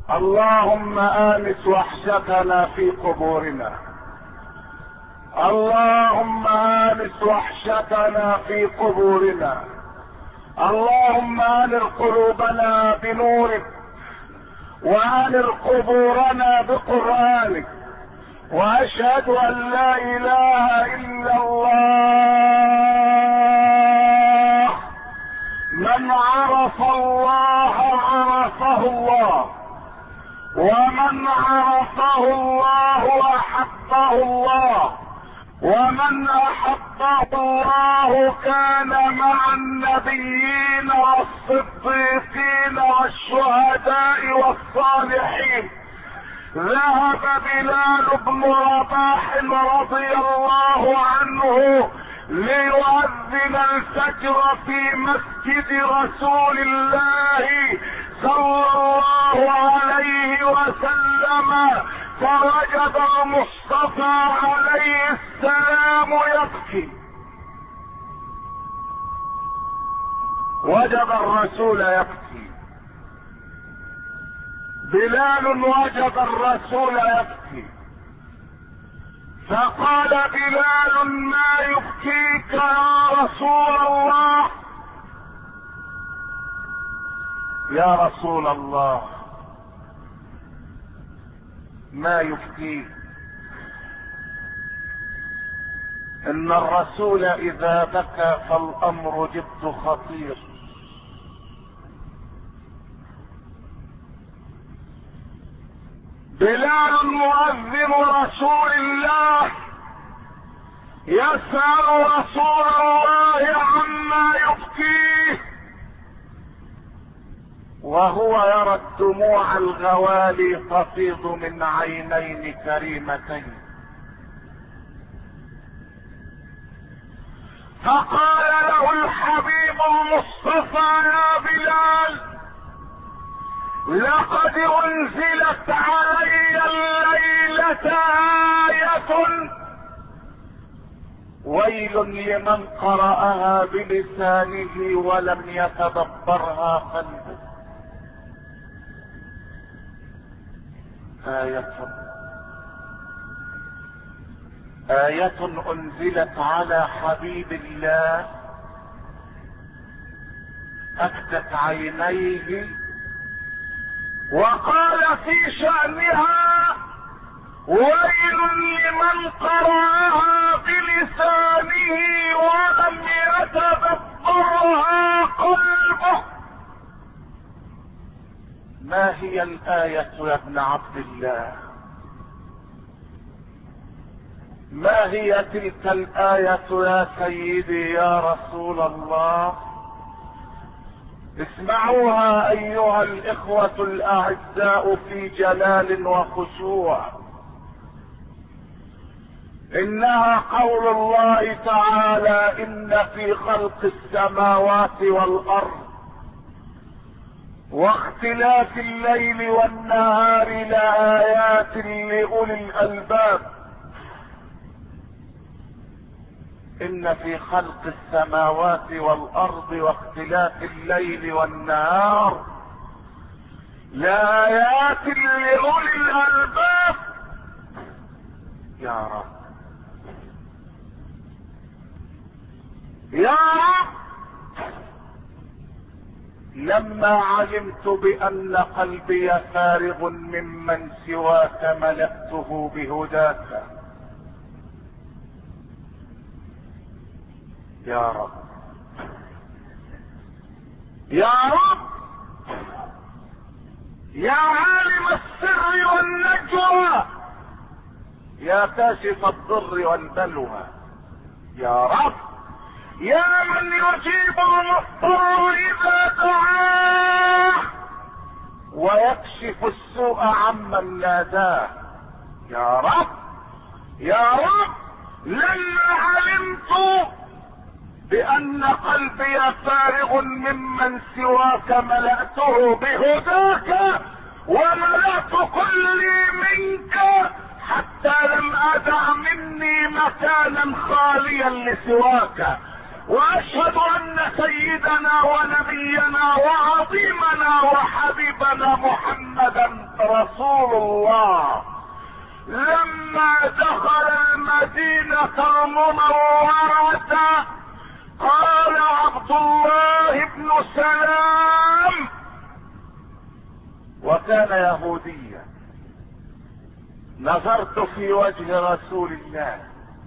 اللهم آنس وحشتنا في قبورنا. اللهم آنس وحشتنا في قبورنا. اللهم آنر قلوبنا بنورك، وآنر قبورنا بقرآنك. وأشهد أن لا إله إلا الله. من عرف الله عرفه الله، ومن عرفه الله أحبه الله، ومن أحبه الله كان مع النبيين والصديقين والشهداء والصالحين. ذهب بلال بن رباح رضي الله عنه ليؤذن الفجر في مسجد رسول الله صلى الله عليه وسلم، فوجد المصطفى عليه السلام يبكي. وجد الرسول يبكي. بلال وجد الرسول يبكي، فقال بلال: ما يبكيك يا رسول الله؟ يا رسول الله ما يبكيك؟ ان الرسول اذا بكى فالامر جد خطير. بلال مؤذن رسول الله يسأل رسول الله عما يبكيه، وهو يرى الدموع الغوالي تفيض من عينين كريمتين. فقال له الحبيب المصطفى: يا بلال، لقد انزلت علي الليلة آية ويل لمن قرأها بلسانه ولم يتدبرها قلبه. آية انزلت على حبيب الله أكدت عينيه، وقال في شأنها: ويل لمن قرأها بلسانه ولم يتدبرها قلبه. ما هي الآية يا ابن عبد الله؟ ما هي تلك الآية يا سيدي يا رسول الله؟ اسمعوها ايها الاخوة الاعزاء في جلال وخشوع. انها قول الله تعالى: ان في خلق السماوات والارض واختلاف الليل والنهار لآيات لأولي الألباب. إن في خلق السماوات والأرض واختلاف الليل والنهار لآيات لأولي الألباب. يا رب يا رب، لما علمت بأن قلبي فارغ ممن سواك ملأته بهداك. يا رب يا رب، يا عالم السر والنجوى، يا كاشف الضر والبلوى. يا رب، يا من يجيب المضطر اذا دعاه ويكشف السوء عمن ناداه. يا رب يا رب، لما علمت بأن قلبي فارغ ممن سواك ملأته بهداك وملأت كلي منك حتى لم أدع مني مكانا خاليا لسواك. وأشهد أن سيدنا ونبينا وعظيمنا وحبيبنا محمدا رسول الله لما دخل المدينة المنورة قال عبد الله بن سلام، وكان يهوديا: نظرت في وجه رسول الله.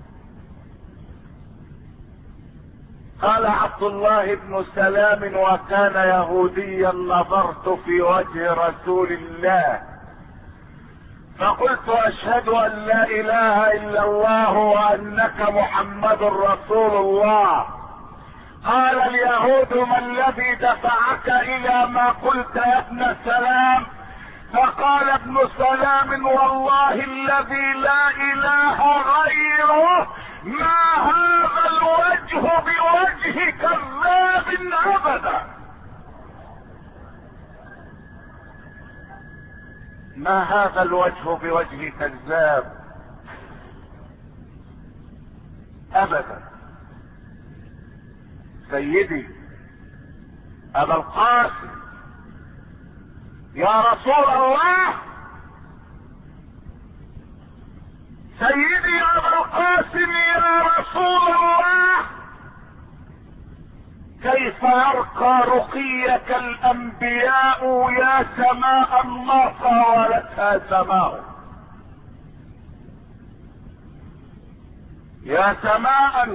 قال عبد الله بن سلام وكان يهوديا: نظرت في وجه رسول الله فقلت: اشهد ان لا اله الا الله وانك محمد رسول الله. قال اليهود: ما الذي دفعك الى ما قلت يا ابن سلام؟ فقال ابن سلام: والله الذي لا اله غيره ما هذا الوجه بوجه كذاب ابدا. ما هذا الوجه بوجه كذاب ابدا. سيدي ابا القاسم يا رسول الله، سيدي ابا القاسم يا رسول الله، كيف يرقى رقيك الانبياء يا سماء ما طاولتها سماء؟ يا سماء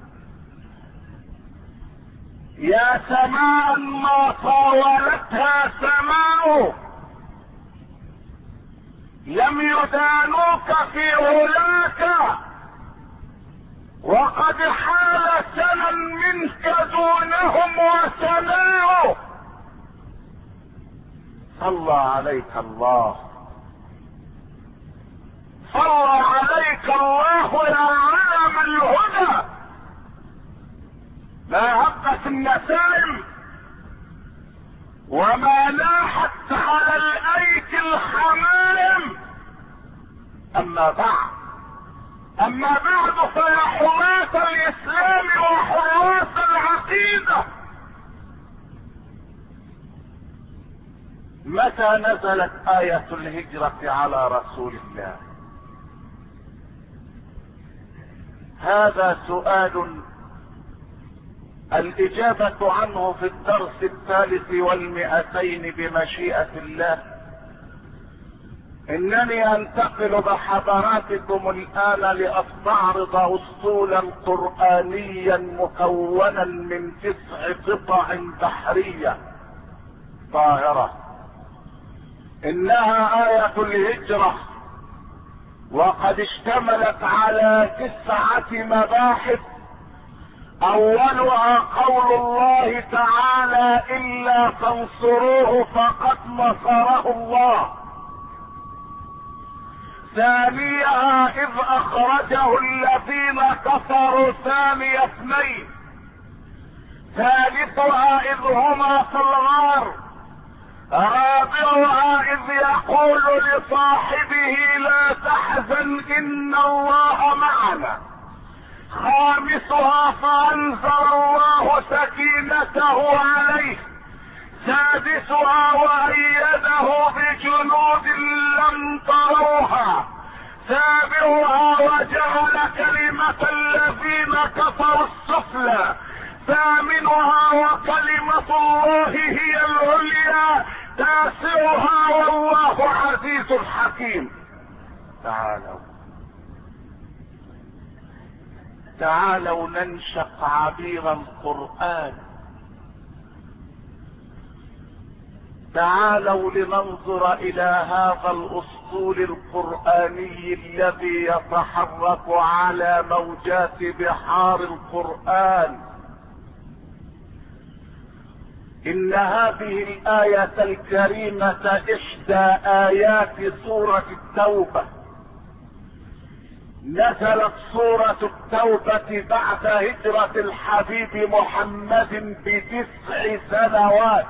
يا سماء ما طاولتها سماء، لم يدانوك في علاك وقد حال سنا منك دونهم وسماء. صلى عليك الله، صلى عليك الله يا علم الهدى. ما هبت النسائم وما لاحت على الايك الحمائم. اما بعد فيا حراس الاسلام وحراس العقيدة، متى نزلت آية الهجرة على رسول الله؟ هذا سؤال الإجابة عنه في الدرس 200 بمشيئة الله. إنني أنتقل بحضراتكم الآن لأستعرض أسطولا قرآنيا مكونا من 9 قطع بحرية طاهرة، إنها آية الهجرة، وقد اشتملت على 9 مباحث. اولها قول الله تعالى: الا تنصروه فقد نصره الله. ثانيها اذ اخرجه الذين كفروا ثاني اثنين. ثالثها اذ هما في الغار. رابعها اذ يقول لصاحبه لا تحزن ان الله معنا. خامسها فانزل الله سكينته عليه. سادسها وايده بجنود لم تروها. سابعها وجعل كلمة الذين كفروا السفلى. ثامنها وكلمة الله هي العليا. تاسعها والله عزيز حكيم. تعالوا ننشق عبير القرآن. تعالوا لننظر الى هذا الاسطول القرآني الذي يتحرك على موجات بحار القرآن. ان هذه الآية الكريمة احدى ايات سورة التوبة. نزلت سورة التوبة بعد هجرة الحبيب محمد ب9 سنوات،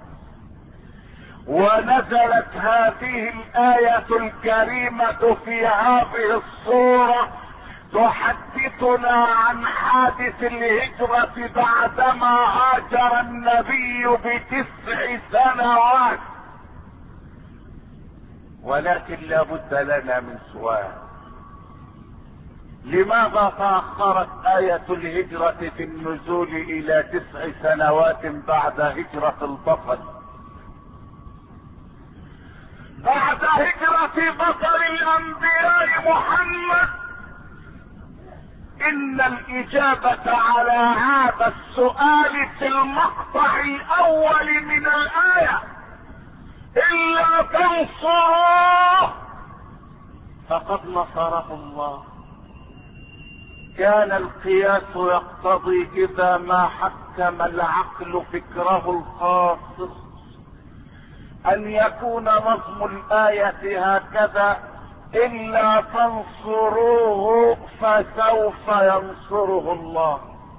ونزلت هذه الآية الكريمة في هذه الصورة تحدثنا عن حادث الهجرة بعدما هاجر النبي ب9 سنوات. ولكن لا بد لنا من سؤال: لماذا تأخرت آية الهجرة في النزول إلى 9 سنوات بعد هجرة البطل؟ بعد هجرة بطل الأنبياء محمد. إن الإجابة على هذا السؤال في المقطع الأول من الآية: إلا تنصروه فقد نصره الله. كان القياس يقتضي إذا ما حكم العقل فكره الخاص أن يكون نظم الآية هكذا: إلا تنصروه فسوف ينصره الله.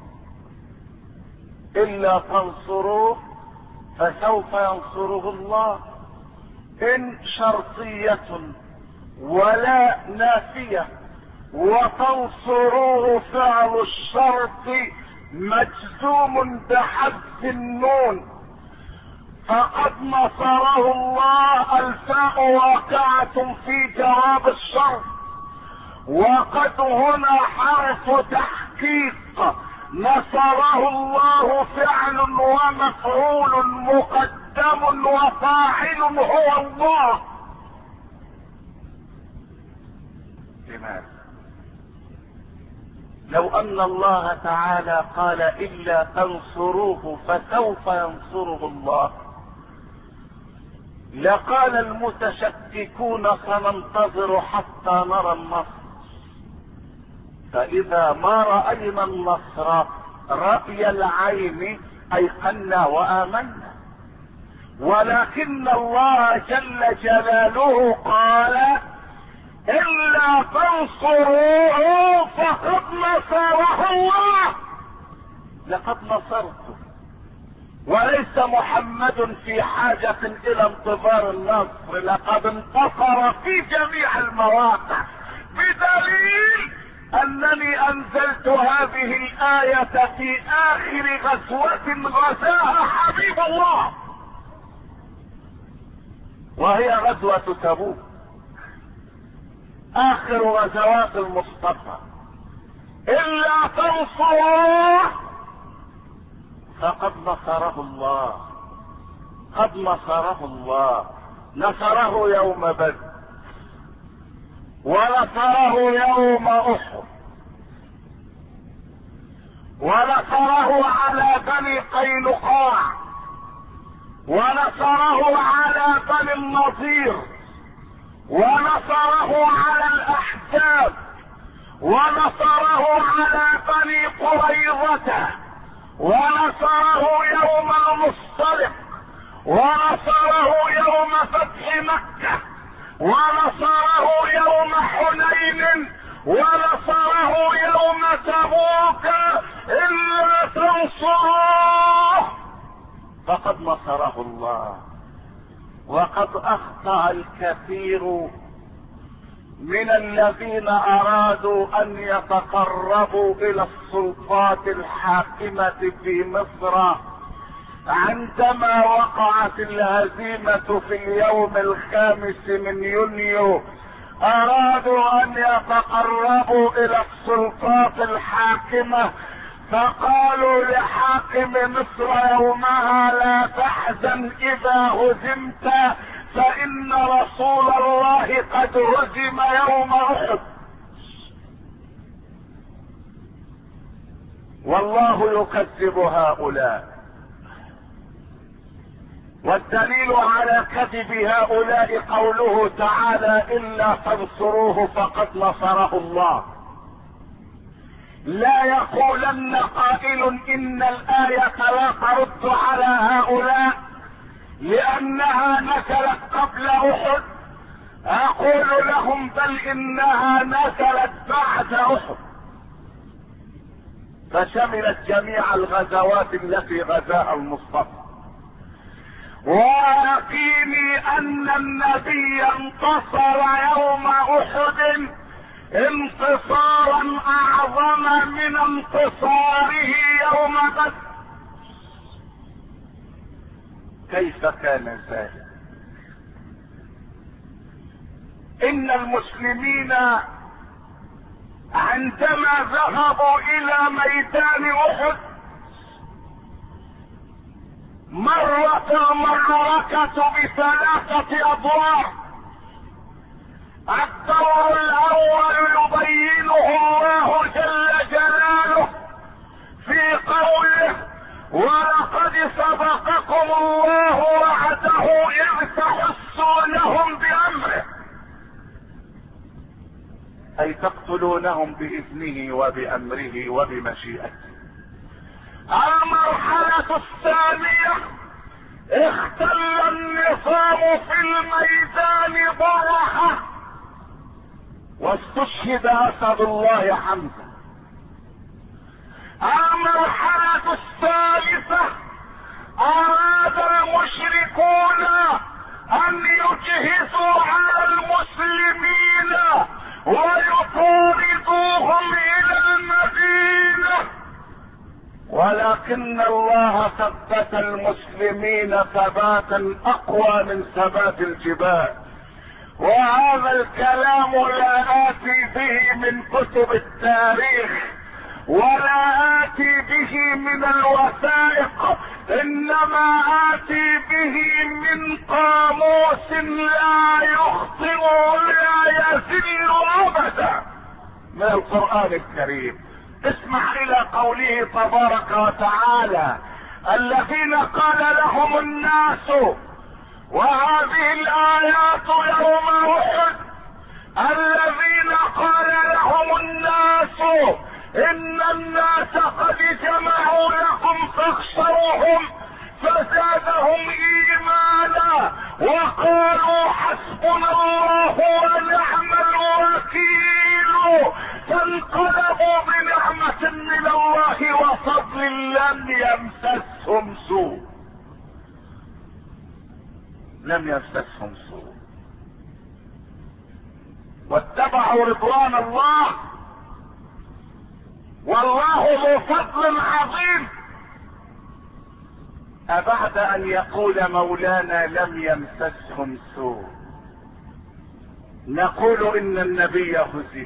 إلا تنصروه فسوف ينصره الله. إن شرطية ولا نافية، وتنصروه فعل الشرط مجزوم بحذف النون، فقد نصره الله. الفاء واقعة في جواب الشرط، وقد هنا حرف تحقيق. نصره الله فعل ومفعول مقدم وفاعل هو الله. لماذا؟ لو ان الله تعالى قال الا تنصروه فسوف ينصره الله، لقال المتشككون سننتظر حتى نرى النصر. فاذا ما راينا النصر راي العين ايقنا وامنا، ولكن الله جل جلاله قال إلا تنصروه فقد نصره الله. لقد نصرته، وليس محمد في حاجة إلى انتظار النصر. لقد انتصر في جميع المواقع، بدليل أنني أنزلت هذه الآية في آخر غزوة غزاها حبيب الله، وهي غزوة تبوك، آخر غزوات المصطفى. إلا تنصروه فقد نصره الله. قد نصره الله. نصره يوم بدر، ونصره يوم أحد، ونصره على بني قينقاع، ونصره على بني النضير، ونصره على الأحزاب، ونصره على بني قريظة، ونصره يوم المصطلق، ونصره يوم فتح مكة، ونصره يوم حنين، ونصره يوم تبوك. إلا تنصروه فقد نصره الله. وقد أخطأ الكثير من الذين أرادوا أن يتقربوا إلى السلطات الحاكمة في مصر عندما وقعت الهزيمة في اليوم 5 من يونيو. أرادوا أن يتقربوا إلى السلطات الحاكمة، فقالوا لحاكم مصر يومها: لا تحزن إذا هزمت، فإن رسول الله قد هزم يوم أحد. والله يكذب هؤلاء، والدليل على كذب هؤلاء قوله تعالى: إلا تنصروه فقد نصره الله. لا يقولن قائل إن الآية لا ترد على هؤلاء لأنها نزلت قبل أحد. أقول لهم: بل إنها نزلت بعد أحد، فشملت جميع الغزوات التي غزاها المصطفى. ويقيني أن النبي انتصر يوم أحد انتصارا أعظم من انتصاره يوم بدر. كيف كان ذلك؟ ان المسلمين عندما ذهبوا الى ميدان احد مرت المعركة بثلاثة ادوار. الدور الاول يبينه الله جل جلاله في قوله: ولقد سبقكم الله وعده اذ تحسونهم بامره، اي تقتلونهم باذنه وبامره وبمشيئته. المرحلة الثانية اختل النظام في الميدان برحة واستشهد اسد الله حمزة. المرحلة الثالثة اراد المشركون ان يجهزوا على المسلمين ويطاردوهم الى المدينة، ولكن الله ثبت المسلمين ثباتا اقوى من ثبات الجبال. وهذا الكلام لا آتي به من كتب التاريخ ولا آتي به من الوثائق، انما آتي به من قاموس لا يخطئ ولا يزل ابدا من القرآن الكريم. اسمع الى قوله تبارك وتعالى: الذين قال لهم الناس، وهذه الايات يوم احد، الذين قال لهم الناس ان الناس قد جمعوا لكم فاخشوهم فزادهم ايمانا وقالوا حسبنا الله ونعم الوكيل، فانقلبوا بنعمة من الله وفضل لم يمسسهم سوء. لم يمسسهم سوء واتبعوا رضوان الله، والله ذو فضل عظيم. أبعد أن يقول مولانا لم يمسسهم سوء، نقول إن النبي هزم.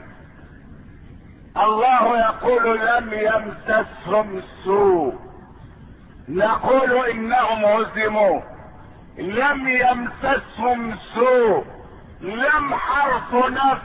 الله يقول لم يمسسهم سوء، نقول إنهم هزموا. لم يمسسهم سوء، لم حرف نفس،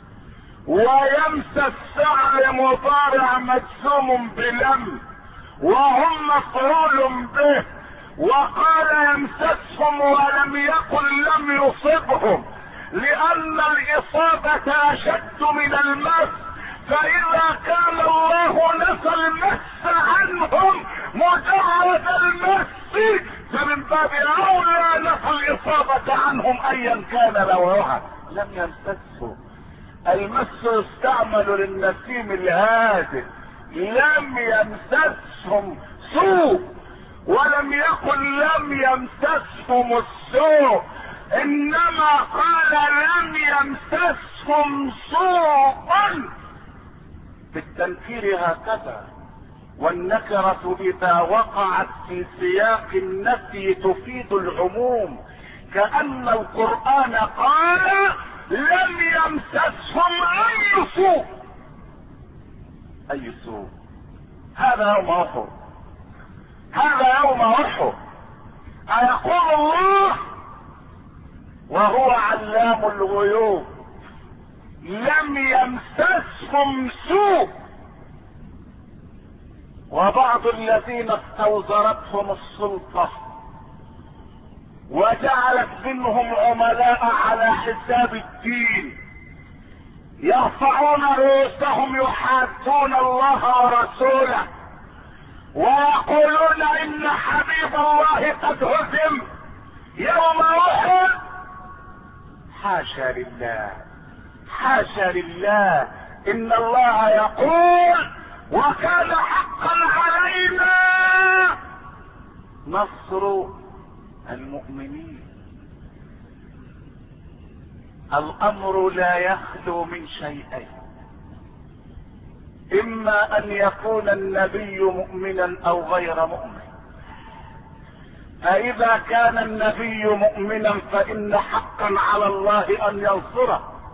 ويمسس فعل مضارع مجزوم بلم، وهم مفعول به. وقال يمسسهم ولم يقل لم يصبهم، لان الاصابة اشد من المس، فاذا كان الله نفى المس عنهم مجرد المس فمن باب اولى نفى الاصابة عنهم ايا كان نوعها. لم يمسسهم، المس يستعمل للنسيم الهادئ. لم يمسسهم سوء، ولم يقل لم يمسسهم السوء، انما قال لم يمسسهم سوء بالتنكير هكذا. والنكرة اذا وقعت في سياق النفي تفيد العموم، كأن القرآن قال لم يمسسهم اي سوء. اي سوء؟ هذا يوم احد، هذا يوم احد. ايقول الله وهو علام الغيوب لم يمسسهم سوء، وبعض الذين استوزرتهم السلطة وجعلت منهم عملاء على حساب الدين يرفعون رؤوسهم يحادون الله ورسوله ويقولون ان حبيب الله قد هزم يوم احد. حاشا لله، حاشا لله، ان الله يقول وكان حقا علينا نصر المؤمنين. الامر لا يخلو من شيئين: اما ان يكون النبي مؤمنا او غير مؤمن، فاذا كان النبي مؤمنا فان حقا على الله ان ينصره،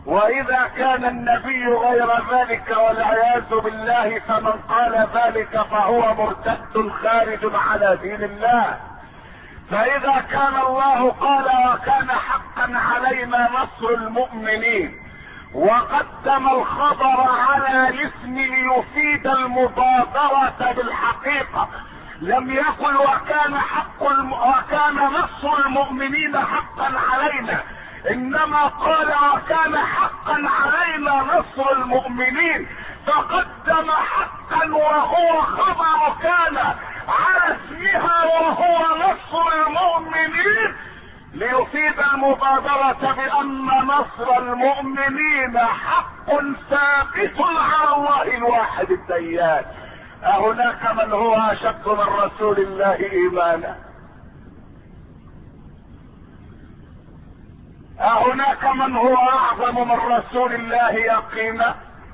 واذا كان النبي غير ذلك والعياذ بالله فمن قال ذلك فهو مرتد خارج على دين الله. فاذا كان الله قال وكان حقا علينا نصر المؤمنين وقدم الخبر على الاسم ليفيد المبادرة بالحقيقة، لم يقل وكان نصر المؤمنين حقا علينا، انما قال وكان حقا علينا نصر المؤمنين، فقدم حقا وهو خبر كان على اسمها وهو نصر المؤمنين ليفيد المبادرة بان نصر المؤمنين حق ثابت على الله الواحد الديان. أهناك من هو اشد من رسول الله ايمانا؟ أهناك من هو اعظم من رسول الله يقينا؟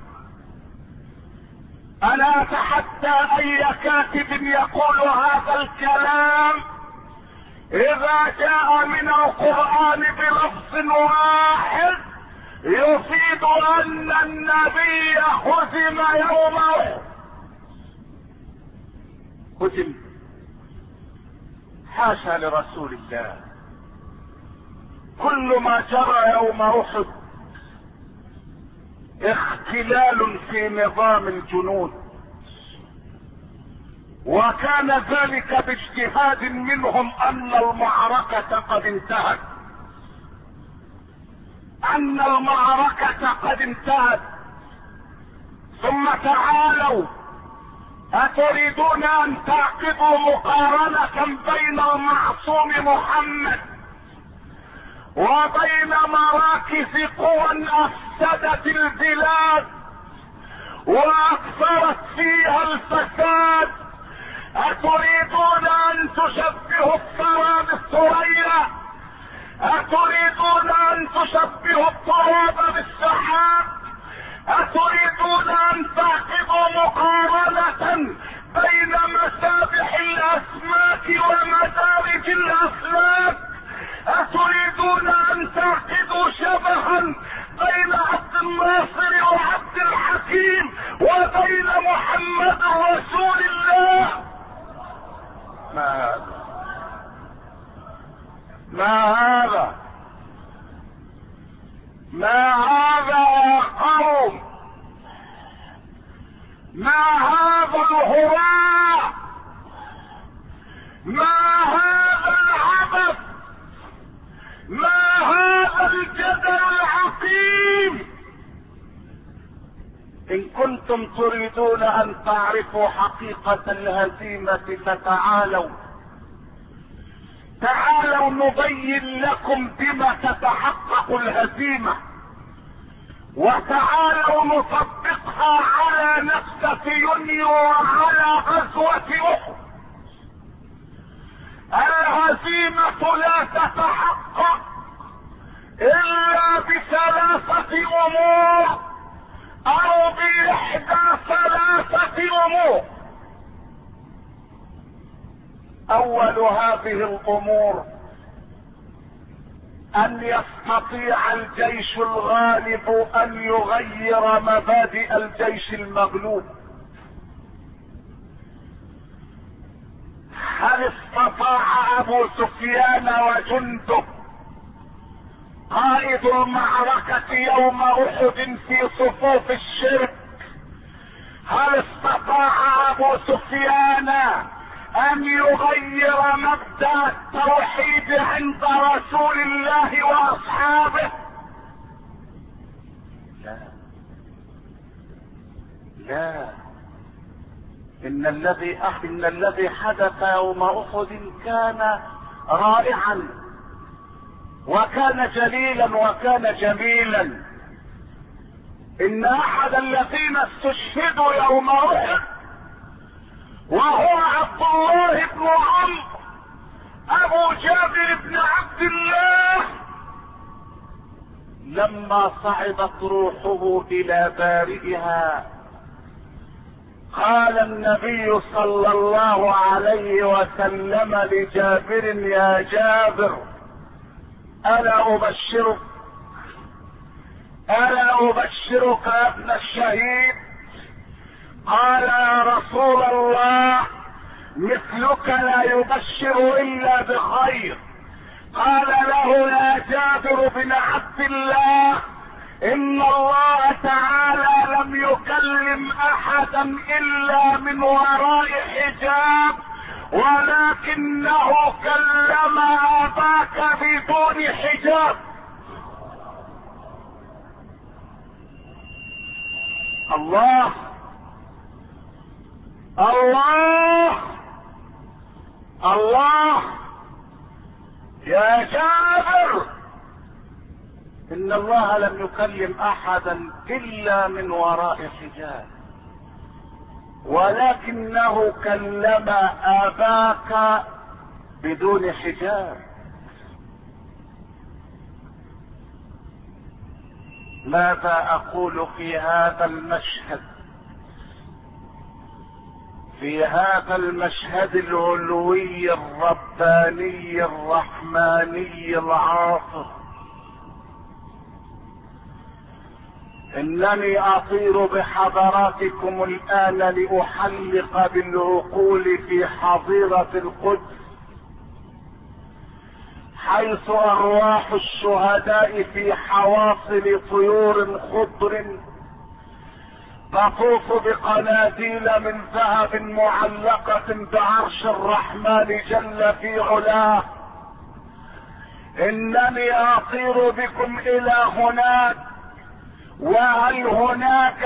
انا اتحدى اي كاتب يقول هذا الكلام اذا جاء من القرآن بلفظ واحد يفيد ان النبي هزم يوم احد. هزم؟ حاشا لرسول الله. كل ما جرى يوم احد اختلال في نظام الجنود، وكان ذلك باجتهاد منهم ان المعركة قد انتهت، ان المعركة قد انتهت. ثم تعالوا اتريدون ان تعقدوا مقارنة بين المعصوم محمد وبين مراكز قوى افسدت البلاد واكثرت فيها الفساد؟ اتريدون ان تشبهوا الثرى بالثريا؟ اتريدون ان تشبهوا التراب بالسحاب؟ اتريدون ان تعقدوا مقارنة بين مسابح الاسماك ومدارج الاسلاك؟ اتريدون ان تعقدوا شبها بين عبد الناصر وعبد الحكيم وبين محمد رسول الله؟ ما هذا يا قوم؟ ما هذا الهراء؟ ما هذا العبث؟ ما هذا الجدل العقيم؟ ان كنتم تريدون ان تعرفوا حقيقة الهزيمة فتعالوا نبين لكم بما تتحقق الهزيمة، وتعالوا نطبقها على نكسة يونيو وعلى غزوة احد. الهزيمة لا تتحقق الا بثلاثة امور او باحدى ثلاثة امور. اول هذه الامور ان يستطيع الجيش الغالب ان يغير مبادئ الجيش المغلوب. هل استطاع ابو سفيان وجنده قائد المعركة يوم احد في صفوف الشرك، هل استطاع ابو سفيان ان يغير مبدأ التوحيد عند رسول الله واصحابه؟ لا. ان الذي حدث يوم احد كان رائعا وكان جليلا وكان جميلا. ان احد الذين استشهدوا يوم احد وهو عبد الله بن عمرو ابو جابر بن عبد الله، لما صعدت روحه الى بارئها قال النبي صلى الله عليه وسلم لجابر: يا جابر، الا ابشرك الا ابشرك يا ابن الشهيد؟ قال يا رسول الله مثلك لا يبشر الا بخير. قال له يا جابر بن عبد الله ان الله تعالى لم يكلم احدا الا من وراء حجاب، ولكنه كلم اباك بدون حجاب. الله الله الله يا جابر، ان الله لم يكلم احدا الا من وراء حجاب، ولكنه كلم اباك بدون حجاب. ماذا اقول في هذا المشهد، في هذا المشهد العلوي الرباني الرحماني العاطف؟ انني اطير بحضراتكم الان لاحلق بالعقول في حظيرة القدس، حيث ارواح الشهداء في حواصل طيور خضر تطوف بقناديل من ذهب معلقة بعرش الرحمن جل في علاه. انني اطير بكم الى هناك، وهل هناك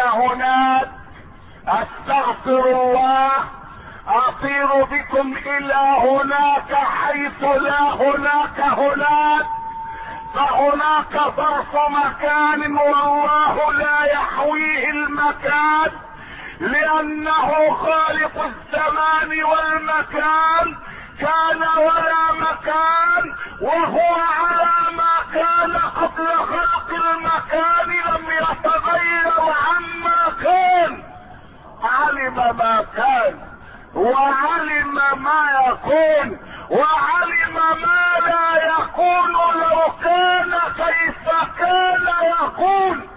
استغفر الله، اطير بكم الى هناك حيث لا هناك، فهناك ظرف مكان والله لا يحويه المكان، لانه خالق الزمان والمكان، كان ولا مكان، وهو على ما كان قبل خلق المكان، لم يتغير عما كان، علم ما كان وعلم ما يكون وعلم ما لا يكون، لو كان كيف كان يكون.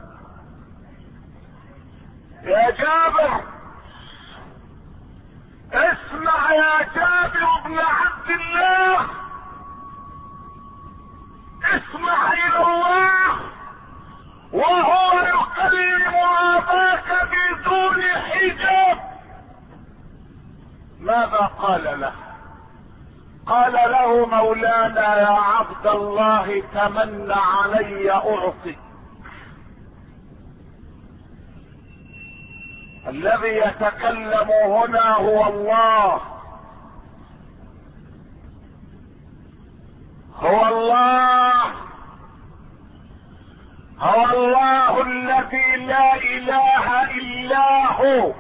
يا جابر اسمع، يا جابر بن عبد الله اسمع الى الله وهو يكلم اباك بدون حجاب. ماذا قال له؟ قال له مولانا يا عبد الله تمنى علي اعطي. الذي يتكلم هنا هو الله، هو الله الذي لا اله الا هو،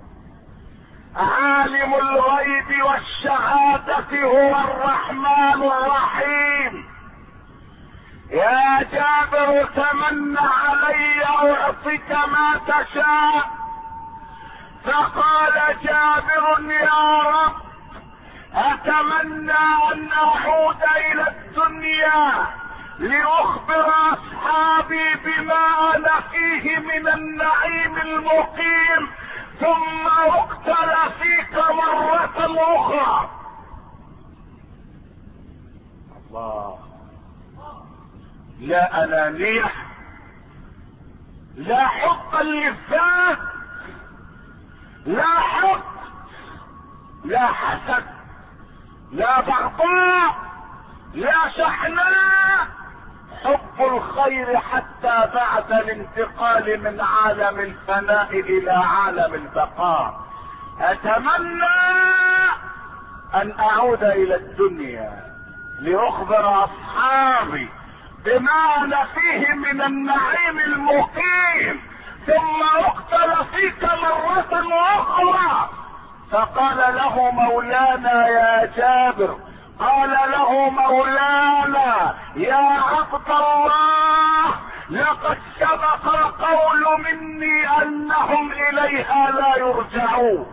عالم الغيب والشهادة، هو الرحمن الرحيم. يا جابر تمنى علي اعطيك ما تشاء. فقال جابر يا رب اتمنى ان اعود الى الدنيا لاخبر اصحابي بما انا فيه من النعيم المقيم، ثم اقتل فيك مرة اخرى. الله، لا انانية، لا حب للذات، لا حب، لا حسد، لا بغضاء، لا شحناء، حب الخير حتى بعد الانتقال من عالم الفناء الى عالم البقاء. اتمنى ان اعود الى الدنيا لاخبر اصحابي بما انا فيه من النعيم المقيم، ثم اقتل فيك مرة اخرى. فقال له مولانا يا جابر، قال له مولانا يا عبد الله لقد سبق القول مني انهم اليها لا يرجعون.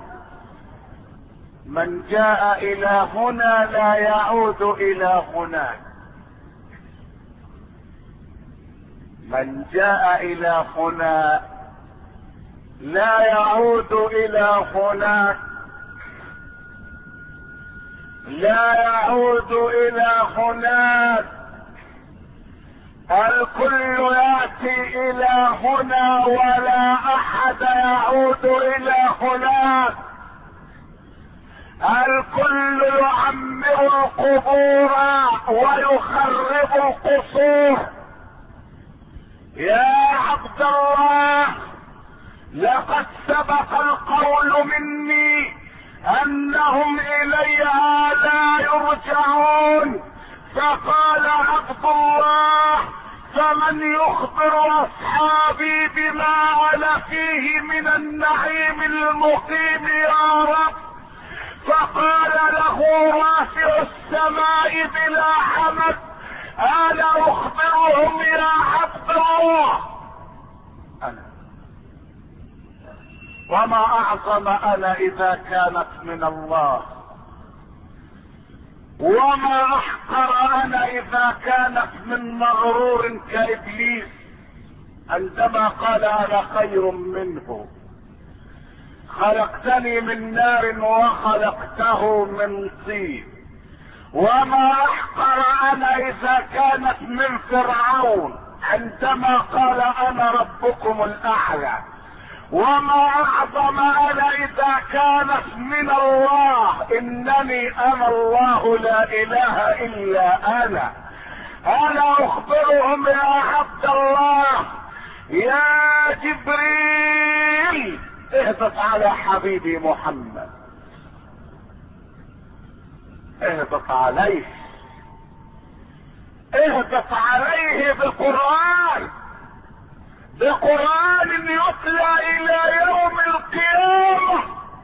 من جاء الى هنا لا يعود الى هناك. من جاء الى هنا لا يعود الى هناك، لا يعود الى هناك، الكل ياتي الى هنا ولا احد يعود الى هناك، الكل يعمر القبور ويخرب القصور. يا عبد الله، لقد سبق القول مني انهم اليها لا يرجعون. فقال عبد الله: فمن يخبر اصحابي بما انا فيه من النعيم المقيم يا رب؟ فقال له رافع السماء بلا حمد: انا اخبرهم يا عبد الله. أنا. وما اعظم انا اذا كانت من الله، وما احقر انا اذا كانت من مغرور كابليس عندما قال انا خير منه، خلقتني من نار وخلقته من طين. وما احقر انا اذا كانت من فرعون عندما قال انا ربكم الاعلى. وما اعظم انا اذا كانت من الله، انني انا الله لا اله الا انا. انا اخبرهم يا عبد الله: يا جبريل اهبط على حبيبي محمد، اهبط عليه، اهبط عليه بقرآن، بقرآن يتلى الى يوم القيامة.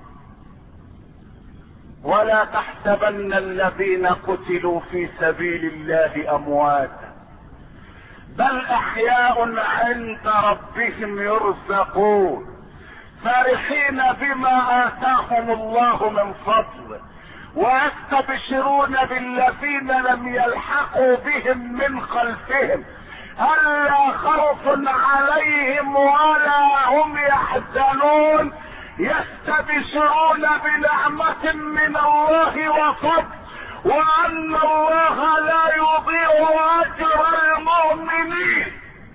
ولا تحسبن الذين قتلوا في سبيل الله امواتا، بل احياء عند ربهم يرزقون، فرحين بما اتاهم الله من فضله، ويستبشرون بالذين لم يلحقوا بهم من خلفهم ألا خوف عليهم ولا هم يحزنون، يستبشرون بنعمة من الله وفضل، وأن الله لا يضيع أجر المؤمنين.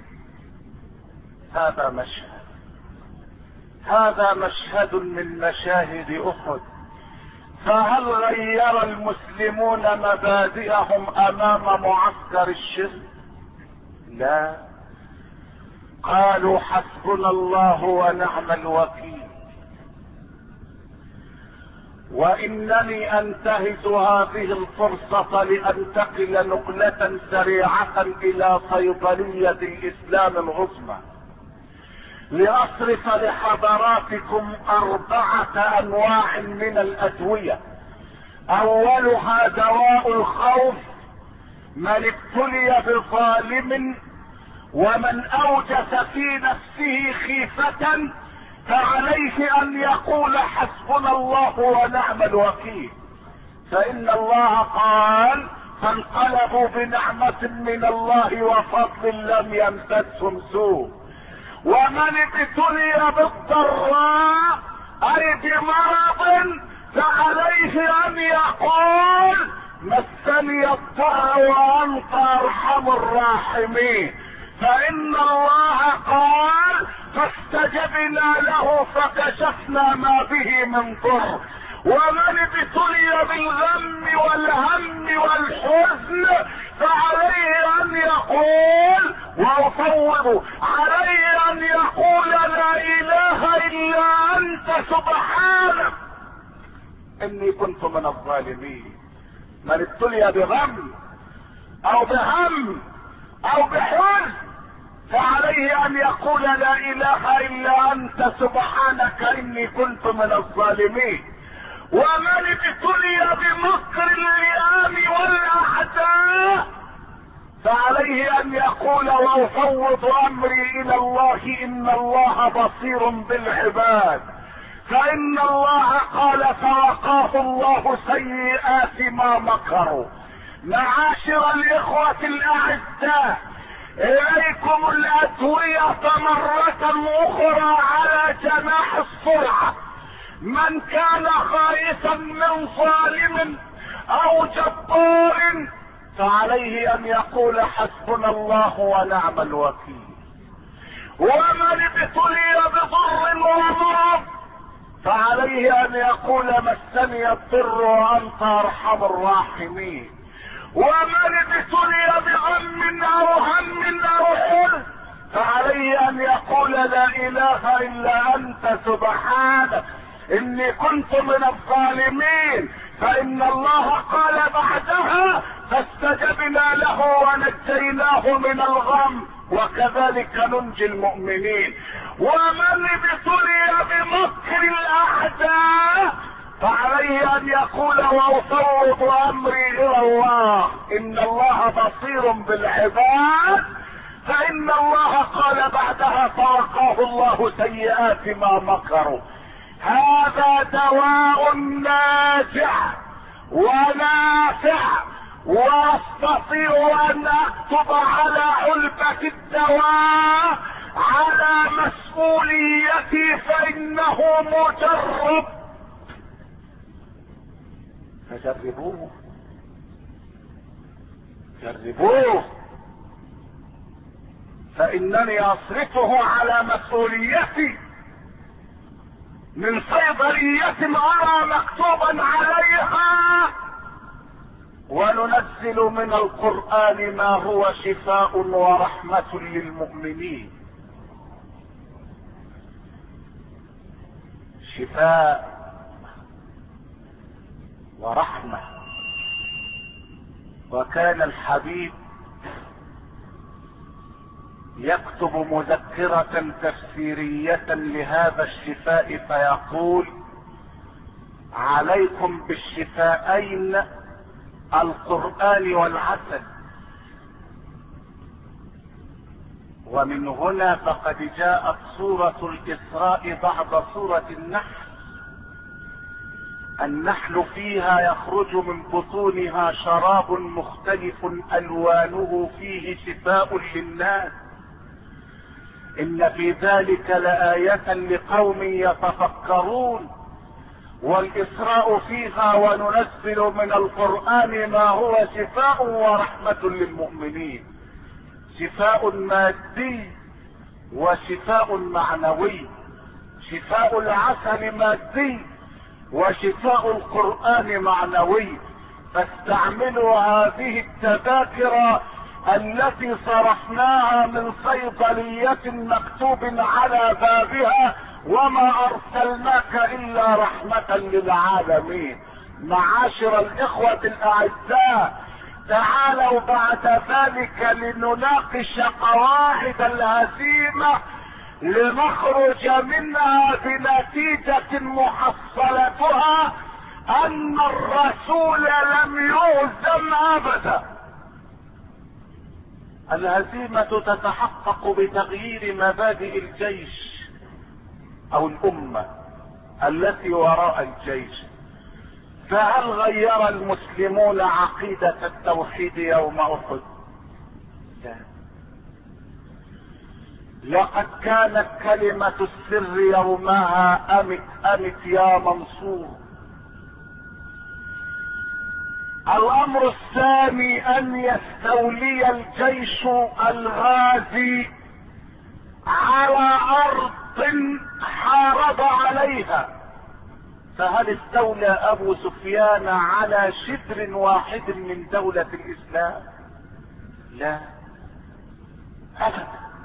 هذا مشهد، هذا مشهد من مشاهد أحد. فهل غير المسلمون مبادئهم أمام معسكر الشرك؟ لا، قالوا حسبنا الله ونعم الوكيل. وانني انتهز هذه الفرصة لانتقل نقلة سريعة الى صيدلية الاسلام العظمى، لاصرف لحضراتكم 4 انواع من الادوية. اولها دواء الخوف، من ابتلي بظالم ومن اوجس في نفسه خيفة فعليه ان يقول حسبنا الله ونعم الوكيل، فان الله قال: فانقلبوا بنعمة من الله وفضل لم يمسسهم سوء. ومن ابتلي بالضراء اي بمرض فعليه ان يقول: مسني الضر وانت ارحم الراحمين، فان الله قال: فاستجبنا له فكشفنا ما به من ضر. ومن ابتلي بالغم والهم والحزن فعليه ان يقول وافوض عليه ان يقول: لا اله الا انت سبحانك اني كنت من الظالمين. من ابتلي بغم او بهم او بحزن فعليه ان يقول: لا اله الا انت سبحانك اني كنت من الظالمين. ومن ابتلي بمكر اللئام والاعداء فعليه ان يقول: وافوض امري الى الله ان الله بصير بالعباد، فان الله قال: فوقاه الله سيئات ما مكروا. معاشر الاخوة الاعزاء، اليكم الادوية مرة اخرى على جناح السرعة. من كان خائفا من ظالم او جبار فعليه ان يقول حسبنا الله ونعم الوكيل. ومن ابتلي بضر ومرض فعليه ان يقول مسني الضر وانت ارحم الراحمين. ومن ابتلي بغم او هم او حزن فعليه ان يقول لا اله الا انت سبحانك اني كنت من الظالمين. فان الله قال بعدها فاستجبنا له ونجيناه من الغم وكذلك ننجي المؤمنين. ومن ابتلي بمكر الاعداء فعليه ان يقول وافوض امري الى الله ان الله بصير بالعباد. فان الله قال بعدها فوقاه الله سيئات ما مكروا. هذا دواء نافع ونافع، واستطيع ان اكتب على علبة الدواء على مسؤوليتي فانه مجرب. فجربوه جربوه، فانني اصرفه على مسؤوليتي من صيدلية ارى مكتوبا عليها وننزل من القرآن ما هو شفاء ورحمة للمؤمنين. شفاء ورحمة. وكان الحبيب يكتب مذكرة تفسيرية لهذا الشفاء فيقول عليكم بالشفاءين القرآن والعسل. ومن هنا فقد جاءت سورة الإسراء بعد سورة النحل. النحل فيها يخرج من بطونها شراب مختلف ألوانه فيه شفاء للناس إن في ذلك لآية لقوم يتفكرون. والإسراء فيها وننزل من القرآن ما هو شفاء ورحمة للمؤمنين. شفاء مادي وشفاء معنوي. شفاء العسل مادي وشفاء القرآن معنوي. فاستعملوا هذه التذاكر التي صرفناها من صيدلية مكتوب على بابها وما ارسلناك الا رحمة للعالمين. معاشر الاخوة الاعزاء، تعالوا بعد ذلك لنناقش قواعد الهزيمة لنخرج منها بنتيجة محصلتها ان الرسول لم يهزم ابدا. الهزيمة تتحقق بتغيير مبادئ الجيش او الامة التي وراء الجيش. فهل غير المسلمون عقيدة التوحيد يوم احد؟ لا. لقد كانت كلمة السر يومها امت امت يا منصور. الامر الثاني ان يستولي الجيش الغازي على ارض حارب عليها. فهل استولى ابو سفيان على شبر واحد من دولة الاسلام؟ لا ابدا،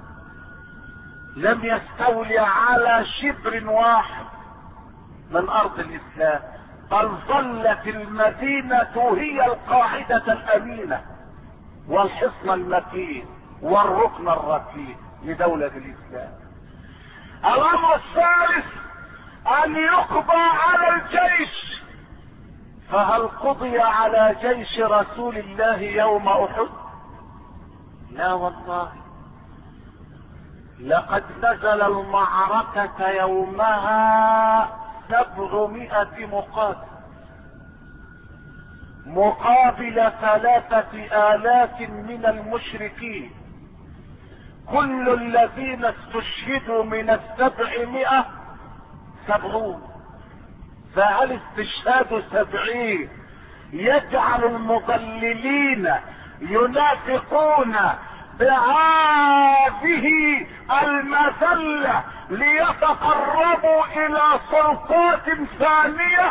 لم يستولي على شبر واحد من ارض الاسلام، بل ظلت المدينة هي القاعدة الامينة والحصن المتين والركن الركين لدولة الاسلام. الامر الثالث ان يقضى على الجيش. فهل قضي على جيش رسول الله يوم احد؟ لا والله. لقد نزل المعركة يومها 700 مقاتل مقابل 3000 من المشركين. كل الذين استشهدوا من 700 70. فهل استشهاد 70 يجعل المضللين ينافقون بهذه المذلة ليتقربوا الى سلطات ثانية؟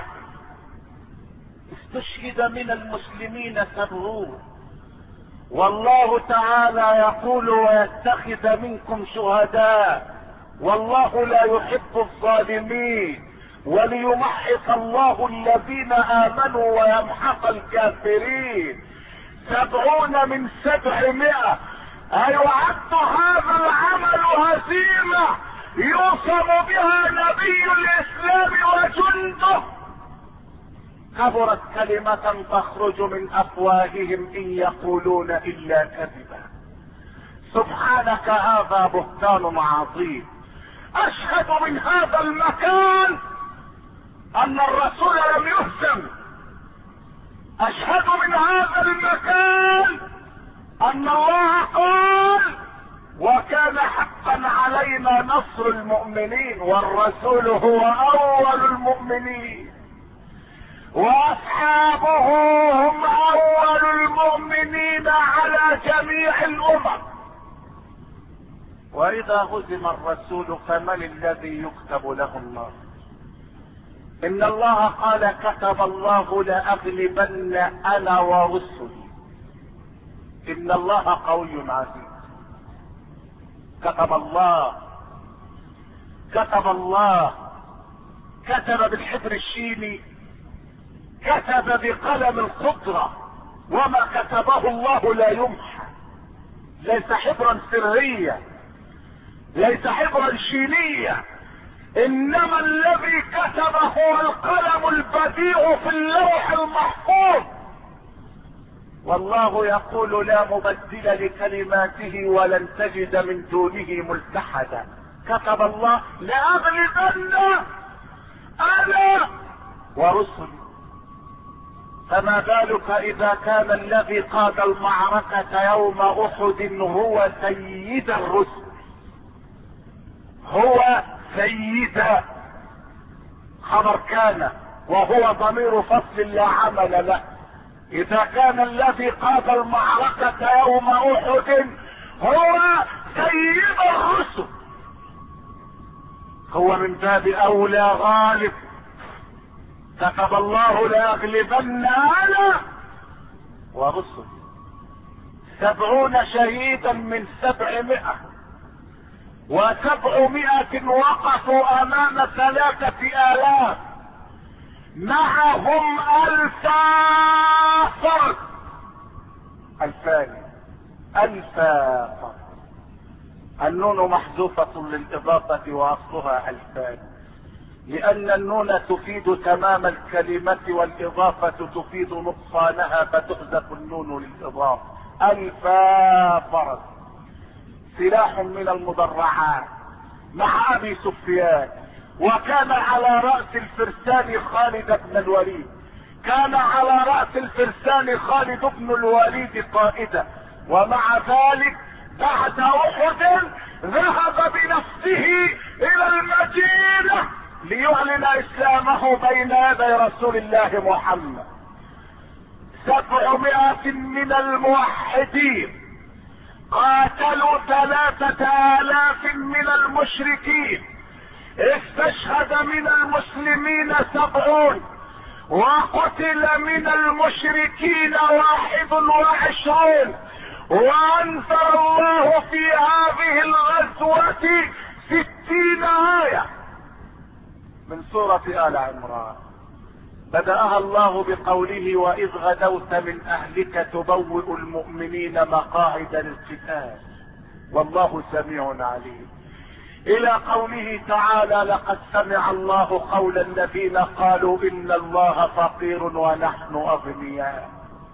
استشهد من المسلمين 70، والله تعالى يقول ويتخذ منكم شهداء والله لا يحب الظالمين وليمحص الله الذين آمنوا ويمحق الكافرين. 70 من 700. أيعد هذا العمل هزيمة يوصم بها نبي الإسلام وجنده؟ كبرت كلمة تخرج من أفواههم إن يقولون إلا كذبا. سبحانك هذا بهتان عظيم. أشهد من هذا المكان أن الرسول لم يهزم. أشهد من هذا المكان أن الله قال وكان حقا علينا نصر المؤمنين، والرسول هو أول المؤمنين واصحابه هم اول المؤمنين على جميع الامم. واذا هزم الرسول فمن الذي يكتب له النار؟ ان الله قال كتب الله لاغلبن انا ورسلي. ان الله قوي عزيز. كتب الله كتب بالحبر الشيني، كتب بقلم القدرة، وما كتبه الله لا يمحى. ليس حبرا سريا، ليس حبرا شينيا، انما الذي كتب هو القلم البديع في اللوح المحفوظ. والله يقول لا مبدل لكلماته ولن تجد من دونه ملتحدا. كتب الله لأغلبن انا ورسلي. فما بالك اذا كان الذي قاد المعركة يوم احد هو سيد الرسل، هو سيد. خبر كان وهو ضمير فصل لا عمل له. اذا كان الذي قاد المعركة يوم احد هو سيد الرسل، هو من باب اولى غالب. كتب الله لاغلبن انا ورسل. 70 شهيدا من 700، و700 وقفوا امام 3000 معهم 1000 فرد. 1000 فرد. النون محذوفة للإضافة وأصلها 2000، لأن النون تفيد تمام الكلمة والإضافة تفيد نقصانها فتحذف النون للإضافة. 1000 فرد. سلاح من المدرعات مع أبي سفيان، وكان على رأس الفرسان خالد بن الوليد. كان على رأس الفرسان خالد بن الوليد قائدا، ومع ذلك بعد أحد ذهب بنفسه إلى المدينة ليعلن إسلامه بين يدي رسول الله محمد. 700 من الموحدين قاتلوا 3000 من المشركين. استشهد من المسلمين 70، وقتل من المشركين 21. وانزل الله في هذه الغزوة 60 آية من سورة آل عمران. بدأها الله بقوله وإذ غدوت من أهلك تبوئ المؤمنين مقاعد للقتال والله سميع عليم، إلى قوله تعالى لقد سمع الله قول الذين قالوا إن الله فقير ونحن أغنياء.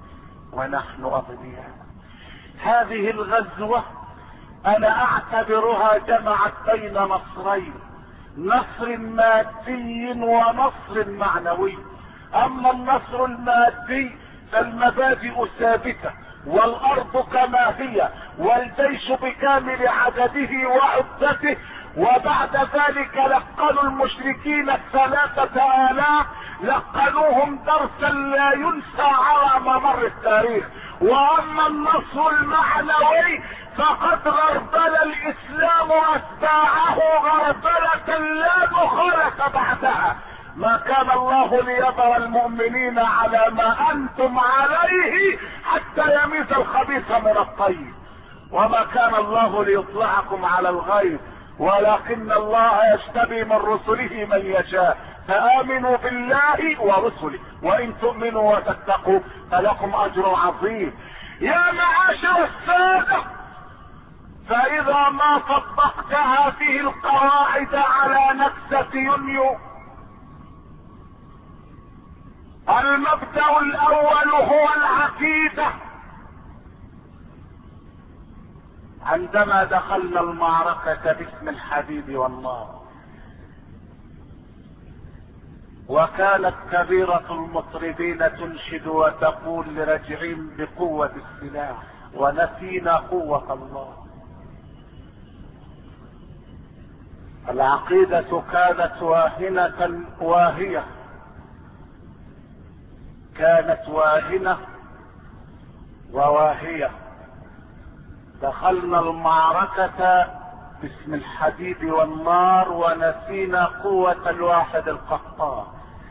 هذه الغزوة أنا أعتبرها جمعت بين نصرين، نصر مادي ونصر معنوي. أما النصر المادي فالمبادئ ثابتة والارض كما هي والجيش بكامل عدده وعدته. وبعد ذلك لقنوا المشركين 3000 لقنوهم درسا لا ينسى على ممر التاريخ. واما النصر المعنوي فقد غربل الاسلام اتباعه غربلة لا مخالفة بعدها. ما كان الله ليذر المؤمنين على ما انتم عليه حتى يميز الخبيث من الطيب، وما كان الله ليطلعكم على الغيب ولكن الله يجتبي من رسله من يشاء. فآمنوا بالله ورسله وإن تؤمنوا وتتقوا فلكم أجر عظيم. يا معاشر السادة، فإذا ما طبقت هذه القواعد على نكسة يونيو، المبدأ الأول هو العقيدة. عندما دخلنا المعركة باسم الحديد والنار، وكانت كبيرة المطربين تنشد وتقول لرجعين بقوة السلاح ونسينا قوة الله. العقيدة كانت واهنة واهية، كانت واهنة وواهية. دخلنا المعركة باسم الحديد والنار ونسينا قوة الواحد القهار،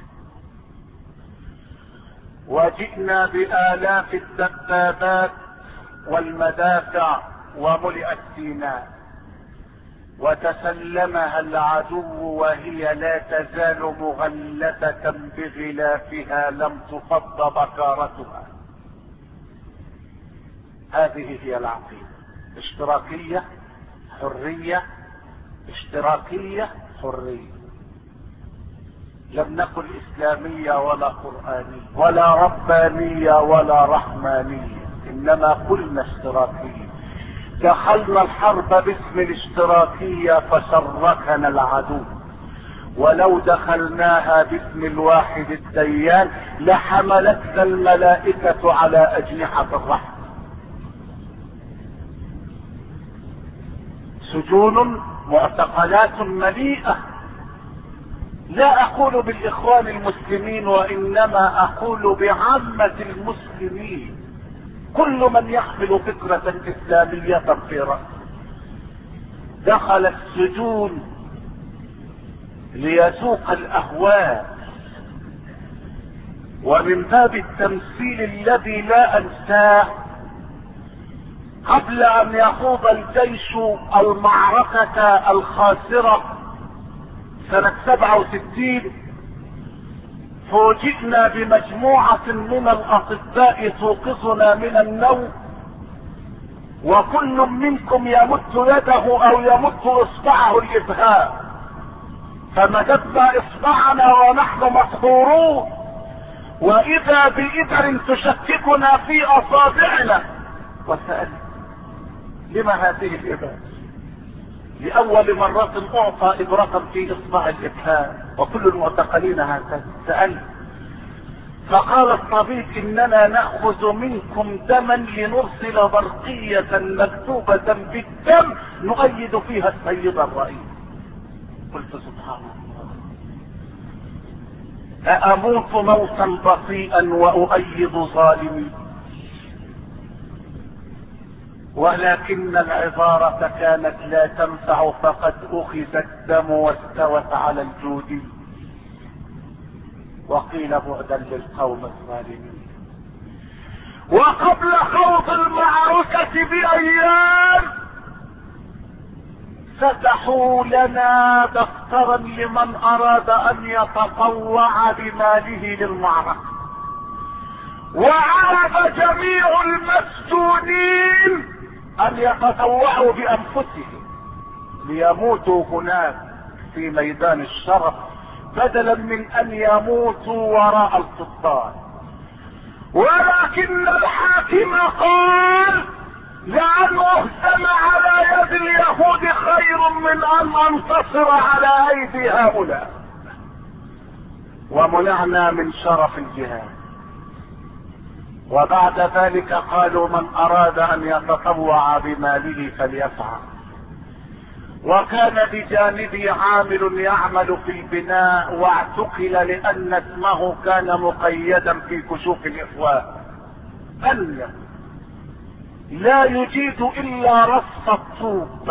وجئنا بآلاف الدبابات والمدافع وملئت سيناء، وتسلمها العدو وهي لا تزال مغلفة بغلافها لم تفض بكارتها. هذه هي العقيدة. اشتراكية حرية، اشتراكية حرية. لم نكن اسلامية ولا قرآنية ولا ربانية ولا رحمانية، انما قلنا اشتراكية. دخلنا الحرب باسم الاشتراكية فشركنا العدو، ولو دخلناها باسم الواحد الديان لحملتنا الملائكة على اجنحة الرحمة. سجون معتقلات مليئة. لا اقول بالاخوان المسلمين وانما اقول بعامة المسلمين، كل من يحمل فكرة اسلامية في رأسه دخل السجون ليسوق الاهواء. ومن باب التمثيل الذي لا انساه، قبل ان يخوض الجيش المعركة الخاسرة سنة 67 فوجئنا بمجموعة من الاطباء توقظنا من النوم، وكل منكم يمد يده او يمد اصبعه الابهام، فمددنا اصبعنا ونحن مسحورون، واذا بإبر تشككنا في اصابعنا. وسألت لما هذه الإبر؟ لأول مرة أعطى إبرة في إصبع الإبهام وكل المعتقلين هكذا. سألت فقال الطبيب إننا نأخذ منكم دما لنرسل برقية مكتوبة بالدم نؤيد فيها السيد الرئيس. قلت سبحان الله، أأموت موتا بطيئا وأؤيد ظالمي؟ ولكن العبارة كانت لا تنفع، فقد أخذ الدم واستوت على الجود، وقيل بعدا للقوم الظالمين. وقبل خوض المعركة بأيام فتحوا لنا دفترا لمن أراد أن يتطوع بماله للمعركة، وعرف جميع المسجونين ان يتطوعوا بانفسهم ليموتوا هناك في ميدان الشرف بدلا من ان يموتوا وراء القضبان. ولكن الحاكم قال لأن اهزم على يد اليهود خير من ان انتصر على ايدي هؤلاء، ومنعنا من شرف الجهاد. وبعد ذلك قالوا من اراد ان يتطوع بماله فليفعل. وكان بجانبي عامل يعمل في البناء واعتقل لان اسمه كان مقيدا في كشوف الاخوان، أن لا يجيد الا رص الطوب،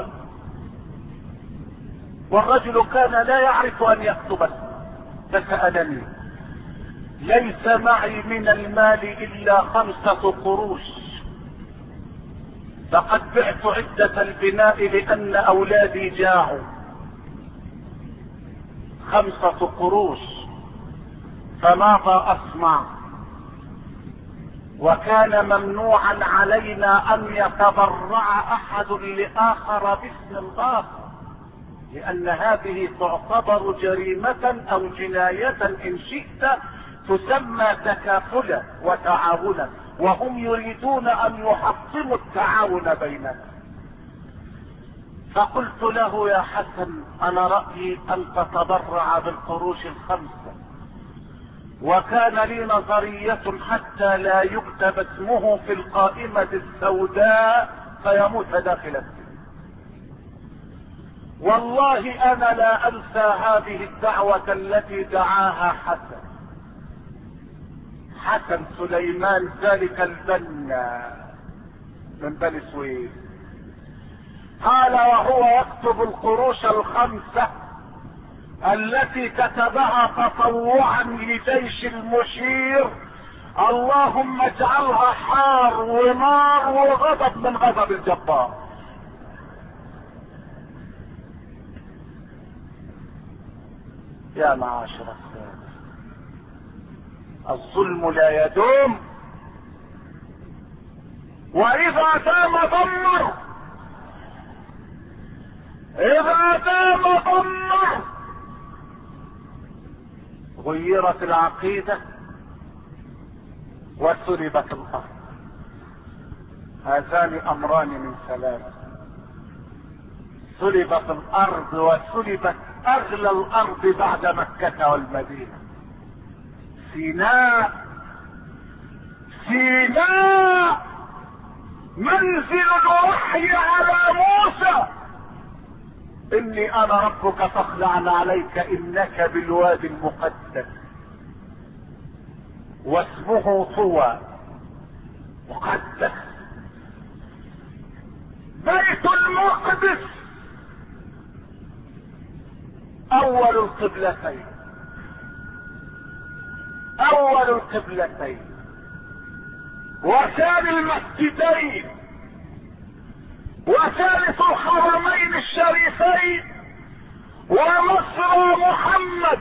والرجل كان لا يعرف ان يكتب. فسألني ليس معي من المال الا 5 قروش، لقد بعت عدة البناء لان اولادي جاعوا، 5 قروش، فماذا اصنع؟ وكان ممنوعا علينا ان يتبرع احد لاخر باسم الاخر، لان هذه تعتبر جريمة او جناية ان شئت، تسمى تكافلا وتعاونا، وهم يريدون ان يحطموا التعاون بيننا. فقلت له يا حسن انا رأيي ان تتبرع بالقروش 5، وكان لي نظرية حتى لا يكتب اسمه في القائمة السوداء فيموت داخل السجن. والله انا لا انسى هذه الدعوة التي دعاها حسن سليمان ذلك البنا من بني سويف. قال وهو يكتب القروش 5 التي كتبها تطوعا لجيش المشير، اللهم اجعلها حار ونار وغضب من غضب الجبار. يا معاشر السادة، الظلم لا يدوم، واذا دام ضمر، اذا دام ضمر غيرت العقيدة وسلبت الارض. هذان امران من 3، سلبت الارض وسلبت اغلى الارض بعد مكة والمدينة، سيناء. سيناء منزل الوحي على موسى، اني انا ربك فاخلع عليك انك بالوادي المقدس، واسمه طوى مقدس. بيت المقدس اول القبلتين، اول القبلتين، وثاني المسجدين، وثالث الحرمين الشريفين، ومصر محمد.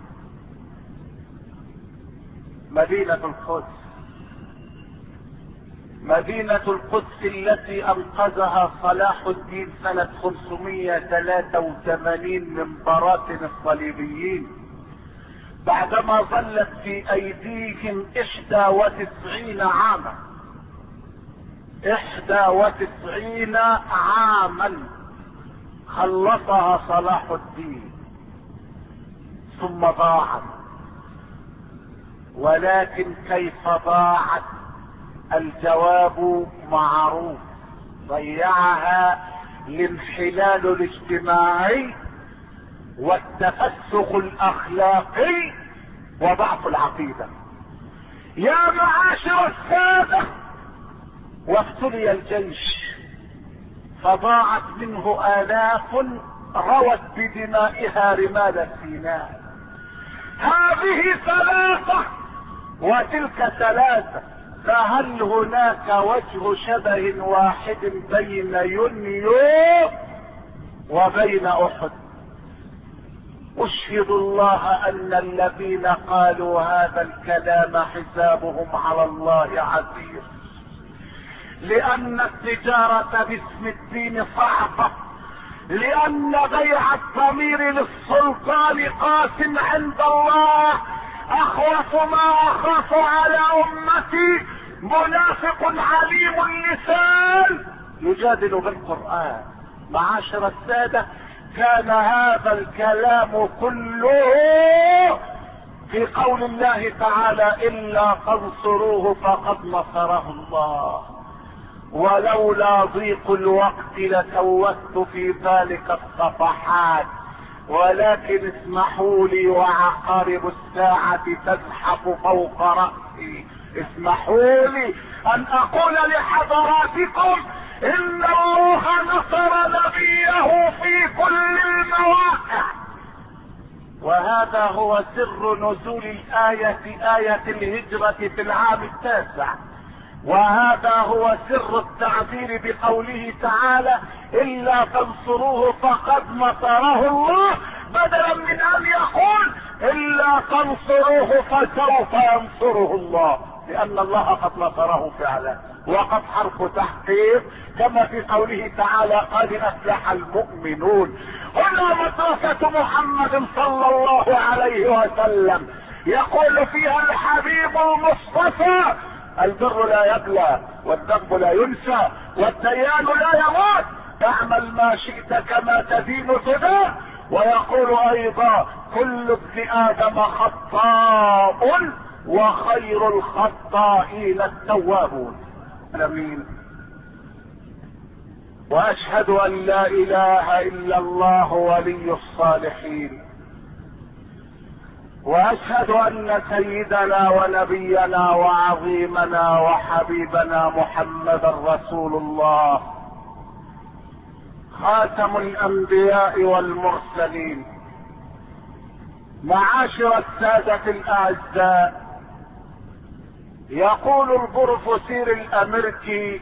مدينة القدس، مدينة القدس التي انقذها صلاح الدين سنة 583 من براثن الصليبيين، بعدما ظلت في ايديهم 91 عاما، 91 عاما خلصها صلاح الدين ثم ضاعت. ولكن كيف ضاعت؟ الجواب معروف، ضيعها الانحلال الاجتماعي والتفسخ الاخلاقي وضعف العقيدة. يا معاشر السادة، وابتلي الجيش فضاعت منه آلاف روت بدمائها رمال سيناء. هذه 3 وتلك 3، فهل هناك وجه شبه واحد بين يونيو وبين احد؟ اشهد الله ان الذين قالوا هذا الكلام حسابهم على الله عسير، لان التجارة باسم الدين صعبة، لان بيع الضمير للسلطان قاس عند الله. اخوف ما اخاف على امتي منافق عليم اللسان يجادل بالقرآن. معاشر السادة، كان هذا الكلام كله في قول الله تعالى إلا تنصروه فقد نصره الله، ولولا ضيق الوقت لسوت في ذلك الصفحات، ولكن اسمحوا لي وعقارب الساعة تزحف فوق رأسي، اسمحوا لي ان اقول لحضراتكم ان الله نصر نبيه في كل المواقع. وهذا هو سر نزول الآية، آية الهجرة في العام 9، وهذا هو سر التعبير بقوله تعالى إلا تنصروه فقد نصره الله، بدلا من أن يقول إلا تنصروه فسوف ينصره الله، لأن الله قد نصره فعلا، وقد حرف تحقيق كما في قوله تعالى قد أفلح المؤمنون. هنا مدرسة محمد صلى الله عليه وسلم يقول فيها الحبيب المصطفى البر لا يبلى والذنب لا ينسى والديان لا يموت، اعمل ما شئت كما تدين تدان. ويقول ايضا كل ابن ادم خطاء وخير الخطائين التوابون. امين. واشهد ان لا اله الا الله ولي الصالحين، واشهد ان سيدنا ونبينا وعظيمنا وحبيبنا محمدا رسول الله خاتم الانبياء والمرسلين. معاشر السادة الاعزاء، يقول البروفيسور الامريكي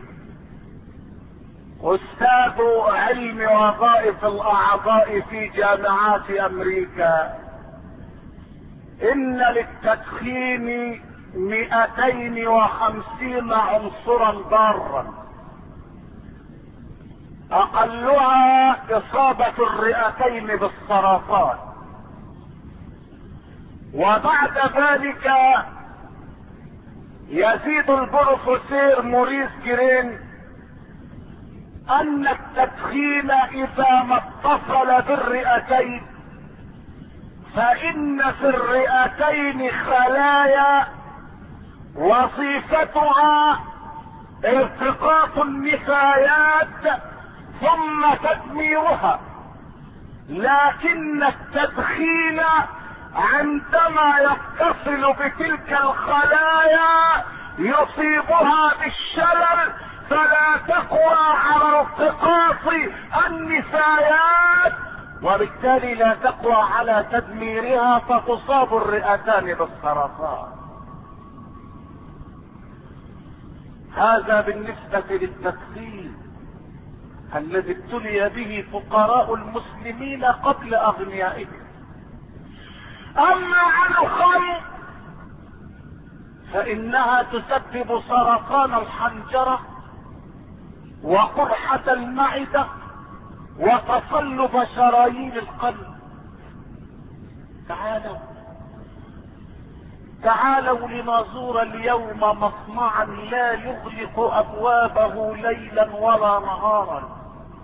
استاذ علم وظائف الاعضاء في جامعات امريكا ان للتدخين 250 عنصرا ضارا، اقلها اصابة الرئتين بالسرطان. وبعد ذلك يزيد البروفيسور موريس جرين ان التدخين اذا ما اتصل بالرئتين فان في الرئتين خلايا وظيفتها التقاط النفايات ثم تدميرها، لكن التدخين عندما يتصل بتلك الخلايا يصيبها بالشلل فلا تقوى على التقاط النفايات، وبالتالي لا تقوى على تدميرها فتصاب الرئتان بالسرطان. هذا بالنسبة للتدخين الذي ابتلي به فقراء المسلمين قبل اغنيائهم. اما عن الخمر فانها تسبب سرطان الحنجرة وقرحة المعدة وتصلب شرايين القلب. تعالوا لنزور اليوم مصنعا لا يغلق ابوابه ليلا ولا نهارا.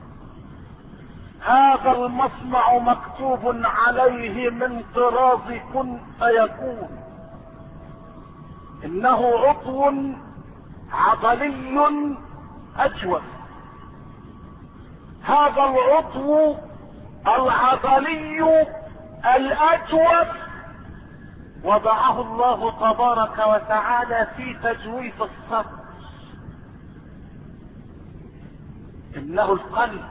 هذا المصنع مكتوب عليه من طراز كن فيكون، انه عضو عضلي اجوف. هذا العضو العضلي الاجوف وضعه الله تبارك وتعالى في تجويف الصدر. انه القلب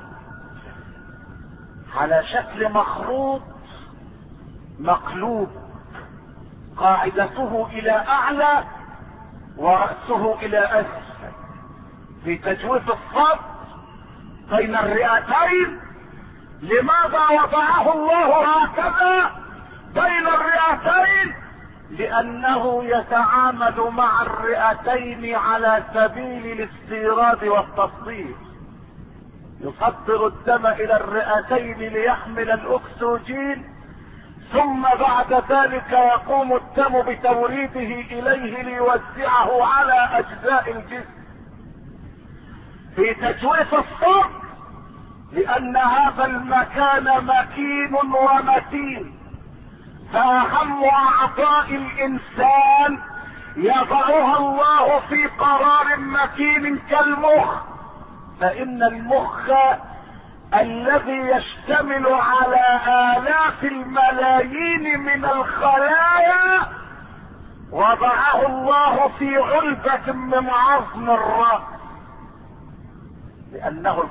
على شكل مخروط مقلوب، قاعدته الى اعلى ورأسه الى اسفل، في تجويف الصدر بين الرئتين. لماذا وضعه الله هكذا بين الرئتين؟ لانه يتعامل مع الرئتين على سبيل الاستيراد والتصدير، يصدر الدم الى الرئتين ليحمل الاكسجين، ثم بعد ذلك يقوم الدم بتوريده اليه ليوزعه على اجزاء الجسم. في تجويف الصدر لان هذا المكان مكين ومتين، فاهم اعضاء الانسان يضعها الله في قرار مكين كالمخ، فان المخ الذي يشتمل على آلاف الملايين من الخلايا وضعه الله في علبة من عظم الرأس، لأنه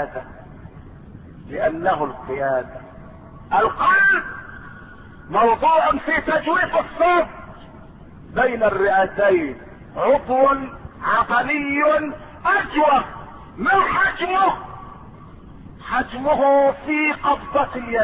القيادة. القلب موضوع في تجويف الصوت بين الرئتين، عضو عضلي أجوف. ما حجمه في قبضة اليد،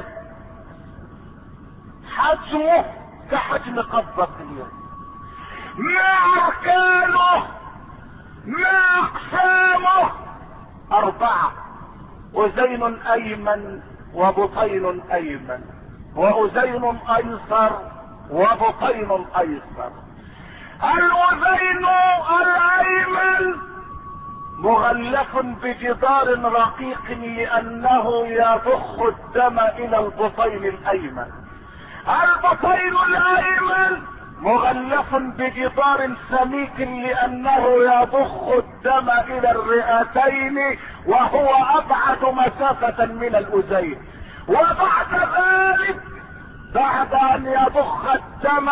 حجمه كحجم قبضة اليد. ما أركانه، ما أقسامه؟ 4: أذين أيمن وبطين أيمن، وأذين أيسر وبطين أيسر. الأذين الأيمن مغلف بجدار رقيق لأنه يضخ الدم إلى البطين الأيمن. البطين الأيمن مغلف بجدار سميك لأنه يضخ الدم إلى الرئتين وهو أبعد مسافة من الأذين. وبعد ذلك، بعد أن يضخ الدم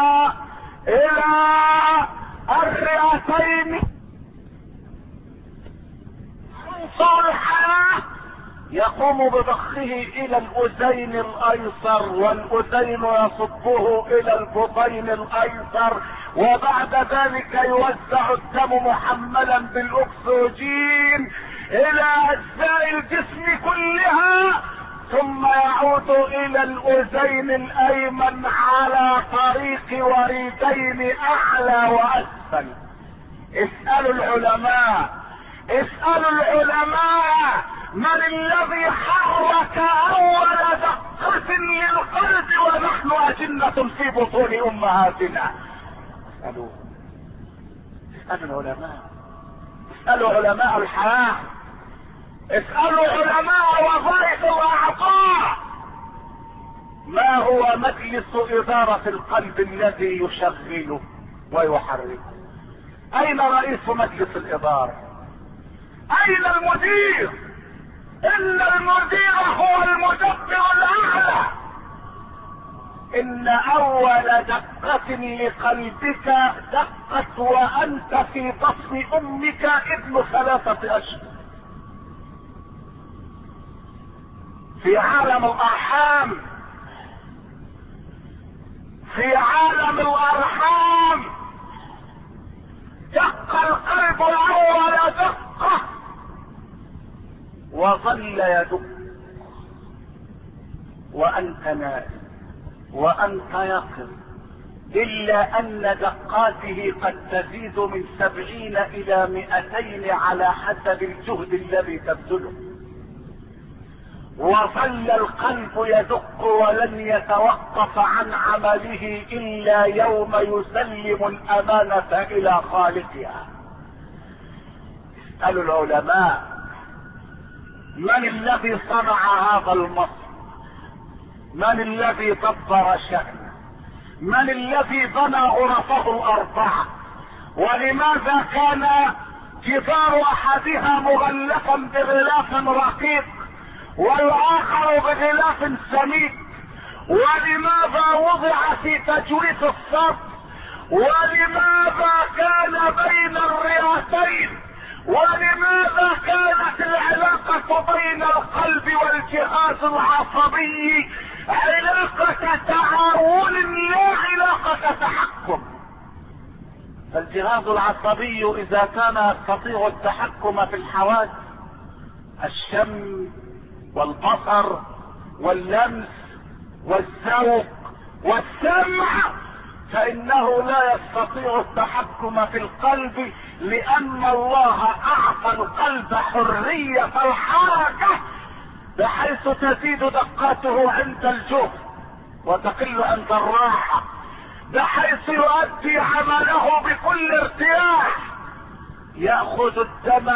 إلى الرئتين، عنصر الحياة يقوم بضخه الى الاذين الايسر، والاذين يصبه الى البطين الايسر، وبعد ذلك يوزع الدم محملا بالاكسجين الى اجزاء الجسم كلها، ثم يعود الى الاذين الايمن على طريق وريدين اعلى واسفل. اسألوا العلماء من الذي حرك اول دقة للقلب ونحن اجنة في بطون امهاتنا؟ اسألوا علماء الحياة، اسألوا علماء وظائف الاعضاء. ما هو مجلس ادارة القلب الذي يشغله ويحركه؟ اين رئيس مجلس الادارة؟ اين المدير؟ ان المدير هو المدبر الاعلى. ان اول دقة لقلبك دقت وانت في بطن امك ابن 3 اشهر. في عالم الارحام دق القلب اول دقة وظل يدق وانت نائم وانت يقظ، الا ان دقاته قد تزيد من 70 الى 200 على حسب الجهد الذي تبذله. وظل القلب يدق ولن يتوقف عن عمله الا يوم يسلم الامانة الى خالقها. اسألوا العلماء من الذي صنع هذا المصر؟ من الذي دبر شأنه؟ من الذي بنى غرفه 4؟ ولماذا كان جدار احدها مغلفا بغلاف رقيق والاخر بغلاف سميك؟ ولماذا وضع في تجويف الصف؟ ولماذا كان بين الرئتين؟ ولماذا كانت العلاقة بين القلب والجهاز العصبي علاقة تعاون لا علاقة تحكم؟ فالجهاز العصبي اذا كان يستطيع التحكم في الحواس، الشم والبصر واللمس والذوق والسمع، فانه لا يستطيع التحكم في القلب، لان الله اعطى القلب حرية الحركة بحيث تزيد دقاته عند الجهد وتقل عند الراحة، بحيث يؤدي عمله بكل ارتياح. يأخذ الدم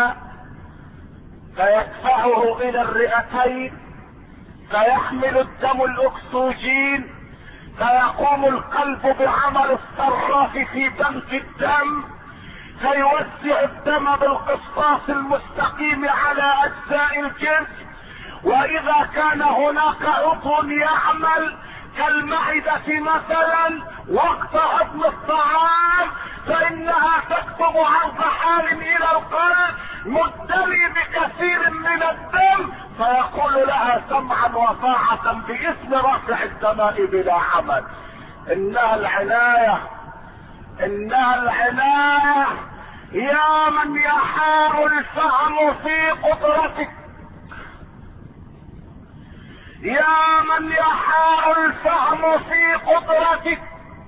فيدفعه الى الرئتين، فيحمل الدم الاكسجين، فيقوم القلب بعمل الصراف في بنك الدم فيوزع الدم بالقسطاس المستقيم على اجزاء الجسم. واذا كان هناك عضو يعمل كالمعدة مثلا وقت هضم الطعام فانها تكتب عرض حال الى القلب مدلي بكثير من الدم فيقول لها سمعا وطاعة باسم رفع الدماء بلا عمل. انها العناية، انها العناية يا من يحار الفهم في قدرتك، يا من يحار الفهم في قدرتك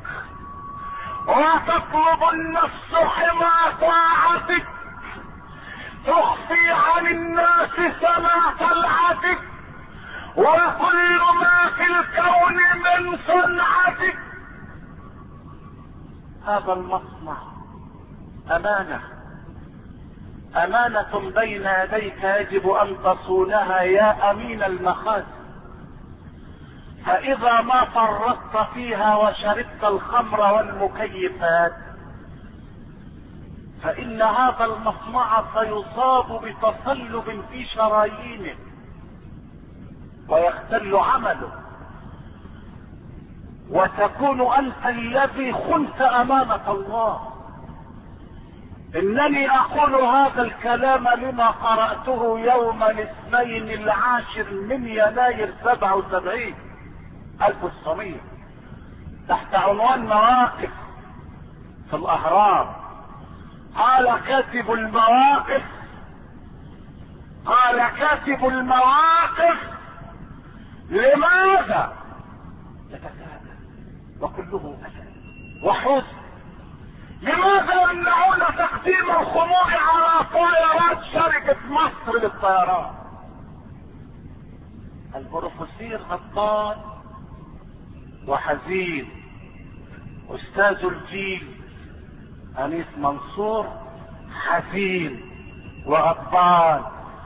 وتطلب النفس حمى طاعتك، تخفي عن الناس سماع طلعتك وكل ما في الكون من صنعتك. هذا المصنع امانة، امانة بين يديك يجب ان تصونها يا امين المخازن. فاذا ما فرطت فيها وشربت الخمر والمكيفات فان هذا المصنع سيصاب بتصلب في شرايينه ويختل عمله وتكون انت الذي خنت امانة الله. انني اقول هذا الكلام لما قرأته يوم الاثنين 10 من يناير 77 1900 تحت عنوان مواقف في الاهرام. قال كاتب المواقف، قال كاتب المواقف لماذا يتساءل وكله اسى وحزن، لماذا يمنعون تقديم الخمور على طائرات شركة مصر للطيران؟ البروفيسور غضبان وحزين، استاذ الجيل انيس منصور حزين وغضبان.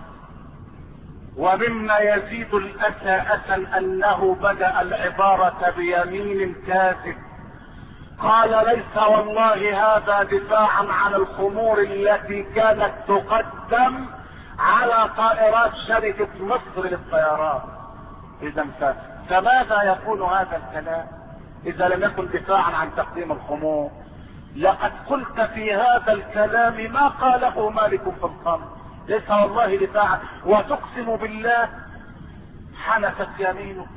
ومما يزيد الاسى اسا انه بدأ العبارة بيمين كاذب، قال ليس والله هذا دفاعا عن الخمور التي كانت تقدم على طائرات شركة مصر للطيران. اذا فماذا يكون هذا الكلام اذا لم يكن دفاعا عن تقديم الخمور؟ لقد قلت في هذا الكلام ما قاله مالك في الخمر، ليس والله دفاعا، وتقسم بالله حنثت يمينك،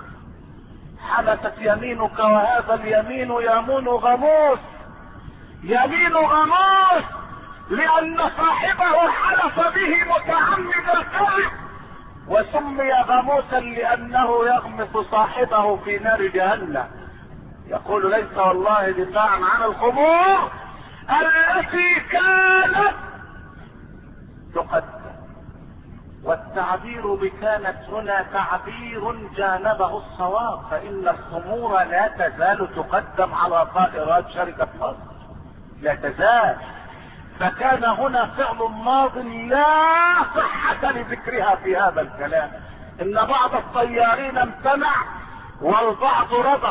حنثت يمينك، وهذا اليمين يمين غموس، يمين غموس، لان صاحبه حلف به متعمد الكذب وسمي غموسا لانه يغمس صاحبه في نار جهنم. يقول ليس والله دفاعا عن الخمور التي كانت تقدم، والتعبير بكانت هنا تعبير جانبه الصواب، فان الخمور لا تزال تقدم على طائرات شركة مصر، لا تزال. فكان هنا فعل ماض لا صحة لذكرها في هذا الكلام. ان بعض الطيارين امتنع والبعض رضخ،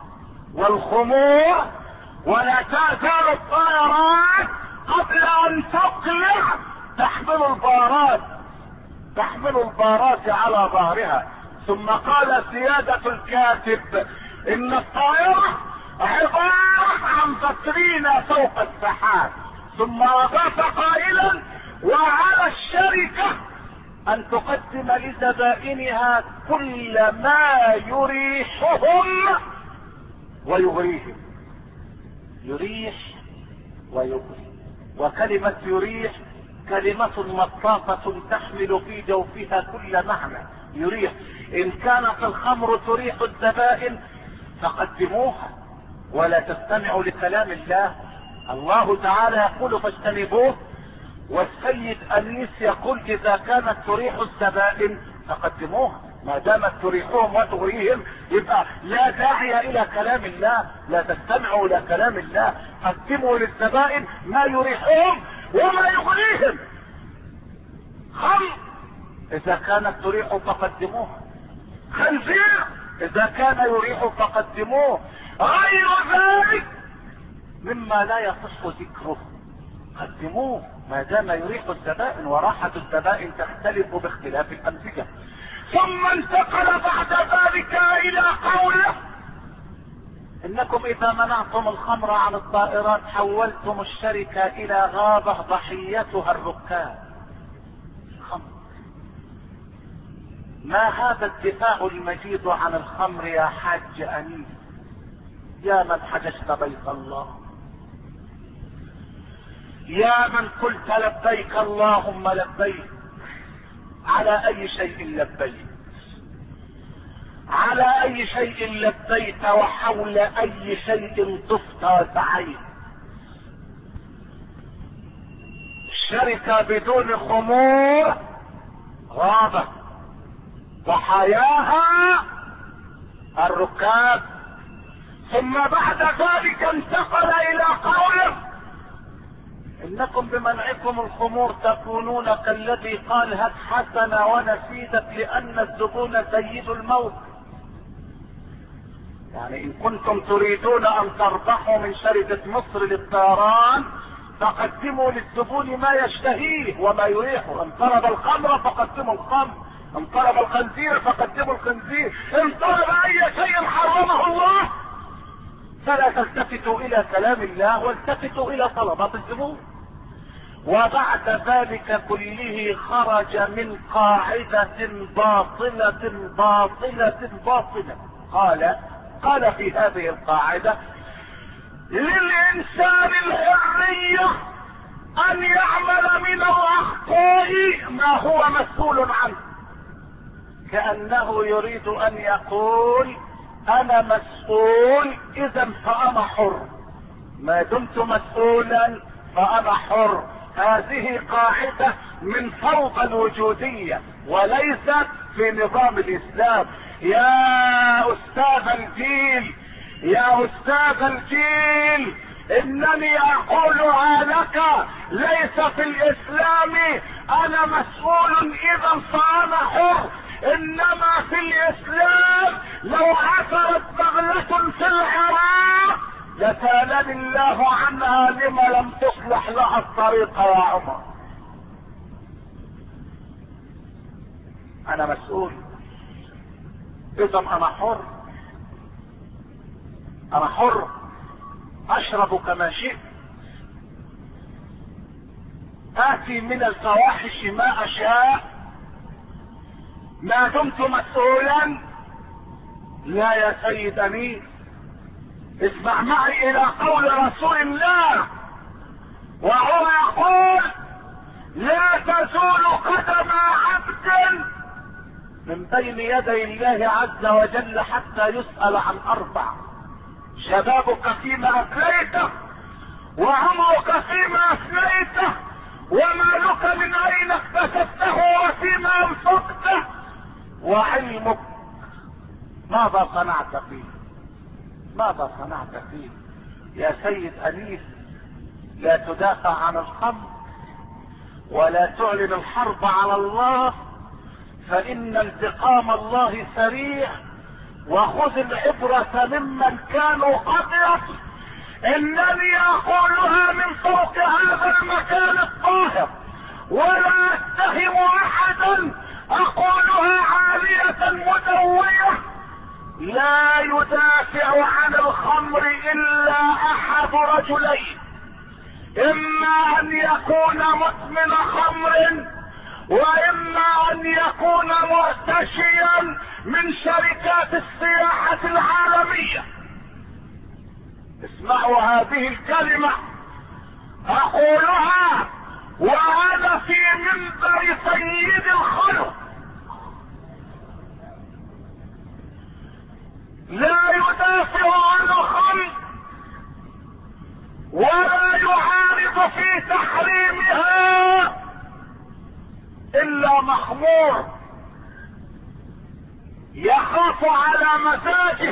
والخمور ولا تزال الطائرات قبل ان تقلع تحمل البارات، تحمل البارات على ظهرها. ثم قال سيادة الكاتب ان الطائرة عبارة عن فترينة فوق السحاب، ثم اضاف قائلا وعلى الشركة ان تقدم لزبائنها كل ما يريحهم ويغريهم. يريح ويغري، وكلمة يريح كلمة مطاطة تحمل في جوفها كل معنى. يريح، ان كانت الخمر تريح الزبائن فقدموها ولا تستمعوا لكلام الله. الله تعالى يقول فاجتنبوه، والسيد انيس يقول اذا كانت تريح الزبائن فقدموها. ما دامت تريحهم وتغريهم يبقى لا داعي الى كلام الله، لا تستمعوا الى كلام الله، قدموا للزبائن ما يريحهم وما يغريهم. خمر اذا كانت تريح فقدموها، خنزير اذا كان يريح فقدموه، غير ذلك مما لا يصح ذكره قدموه ما دام يريح الزبائن، وراحة الزبائن تختلف باختلاف الامزجة. ثم انتقل بعد ذلك الى قوله: انكم اذا منعتم الخمر عن الطائرات حولتم الشركة الى غابة ضحيتها الركاب. الخمر، ما هذا الدفاع المجيد عن الخمر يا حاج انيس، يا من حججت بيت الله، يا من قلت لبيك اللهم لبيك. على اي شيء لبيت؟ على اي شيء لبيت وحول اي شيء طفت وسعيت؟ الشركة بدون خمور غابة ضحاياها الركاب. ثم بعد ذلك انتقل الى قوله: انكم بمنعكم الخمور تكونون كالذي قال هات حسنة ونسيدت لان الزبون سيد الموت. يعني ان كنتم تريدون ان تربحوا من شركة مصر للطيران فقدموا للزبون ما يشتهيه وما يريحه. ان طلب الخمر فقدموا الخمر، ان طلب الخنزير فقدموا الخنزير، ان طلب اي شيء حرمه الله فلا تلتفتوا الى كلام الله والتفتوا الى طلبات الزبون. وبعد ذلك كله خرج من قاعدة باطلة باطلة باطلة. قال في هذه القاعدة: للإنسان الحرية أن يعمل من الأخطاء ما هو مسؤول عنه. كأنه يريد أن يقول: أنا مسؤول إذا فأنا حر، ما دمت مسؤولا فأنا حر. هذه قاعدة من فوق الوجودية وليست في نظام الإسلام. يا أستاذ الجيل، يا أستاذ الجيل، إنني أقولها لك ليس في الإسلام أنا مسؤول إذا فأنا حر، إنما في الإسلام لو عثرت بغلة في العراق لسألني الله عنها لما لم تصلح لها الطريق يا عمر. أنا مسؤول إذا أنا حر، أنا حر أشرب كما شئت، آتي من الفواحش ما أشاء ما دمت مسؤولا. لا يا سيد أمين، اسمع معي الى قول رسول الله وهو يقول: لا تزول قدم عبد من بين يدي الله عز وجل حتى يسأل عن 4: شبابك فيما افنيته، وعمرك فيما افنيته، ومالك من اين اكتسبته وفيما انفقته، وعلمك ماذا صنعت فيه، ماذا صنعت فيه. يا سيد أنيس، لا تدافع عن الخمر ولا تعلن الحرب على الله، فإن انتقام الله سريع. وخذ العبرة ممن كانوا قبلك. إنني أقولها من فوق هذا المكان الطاهر ولا أتهم أحدا، أقولها عالية مدوية. لا يدافع عن الخمر الا احد رجلين: اما ان يكون مدمن خمر، واما ان يكون مرتشيا من شركات السياحة العالمية. اسمعوا هذه الكلمة اقولها وانا في منبر سيد الخلق. لا يدافع عن الخمر ولا يعارض في تحريمها الا مخمور يخاف على مزاجه،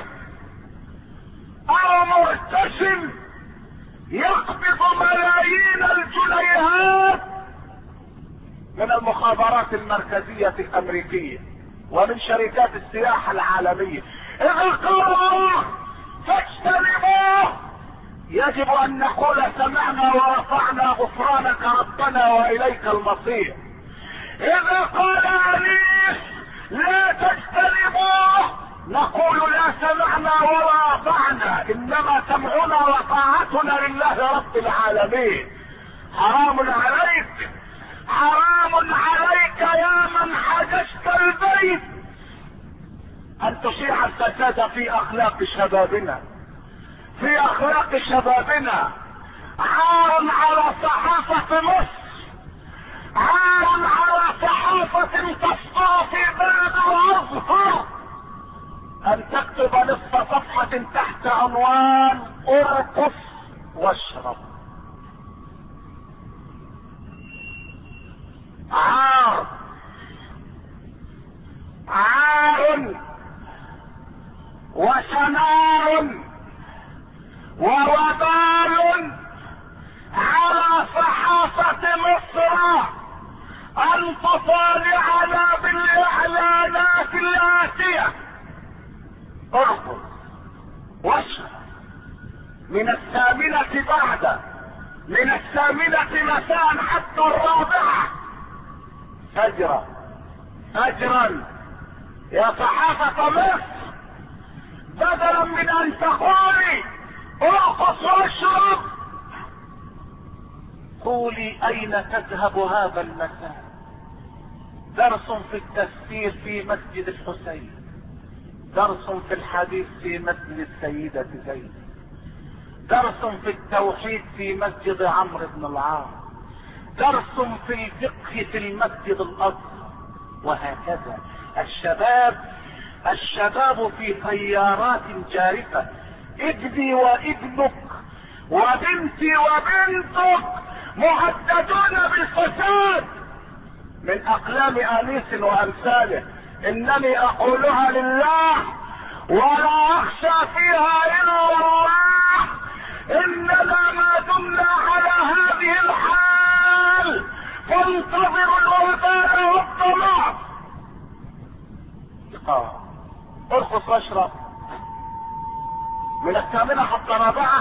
او مرتشم يقبض ملايين الجنيهات من المخابرات المركزية الامريكية ومن شركات السياحة العالمية. اذا قال الله فاجتنبوه يجب ان نقول سمعنا ورفعنا غفرانك ربنا واليك المصير. اذا قال انيس لا تجتنبوه نقول لا سمعنا ولا اطعنا، انما سمعنا وطاعتنا لله رب العالمين. حرام عليك، حرام عليك يا من حججت البيت ان تشيع الفساد في اخلاق شبابنا، في اخلاق شبابنا. عار على صحافة مصر، عار على صحافة تصدر في بلد الازهر ان تكتب نصف صفحة تحت عنوان ارقص واشرب. عار، عار وشنار ووبال على صحافة مصر ان تطالعنا بالاعلانات الاتية ارقص واشرب من 8 من 8 مساء حتى 4 اجرا يا صحافة مصر، بدلا من ان تقولي ارقص واشرب قولي اين تذهب هذا المساء. درس في التفسير في مسجد الحسين، درس في الحديث في مسجد السيدة زينب، درس في التوحيد في مسجد عمرو بن العاص، درس في الفقه في المسجد الأزهر، وهكذا. الشباب في تيارات جارفة. ابني وابنك وبنتي وبنتك مهددون بالفساد من اقلام انيس وامثاله. انني اقولها لله ولا اخشى فيها الا الله. اننا ما دمنا على هذه الحال فانتظروا الوبال والضلال. ارخص واشرب من 8 حتى 4،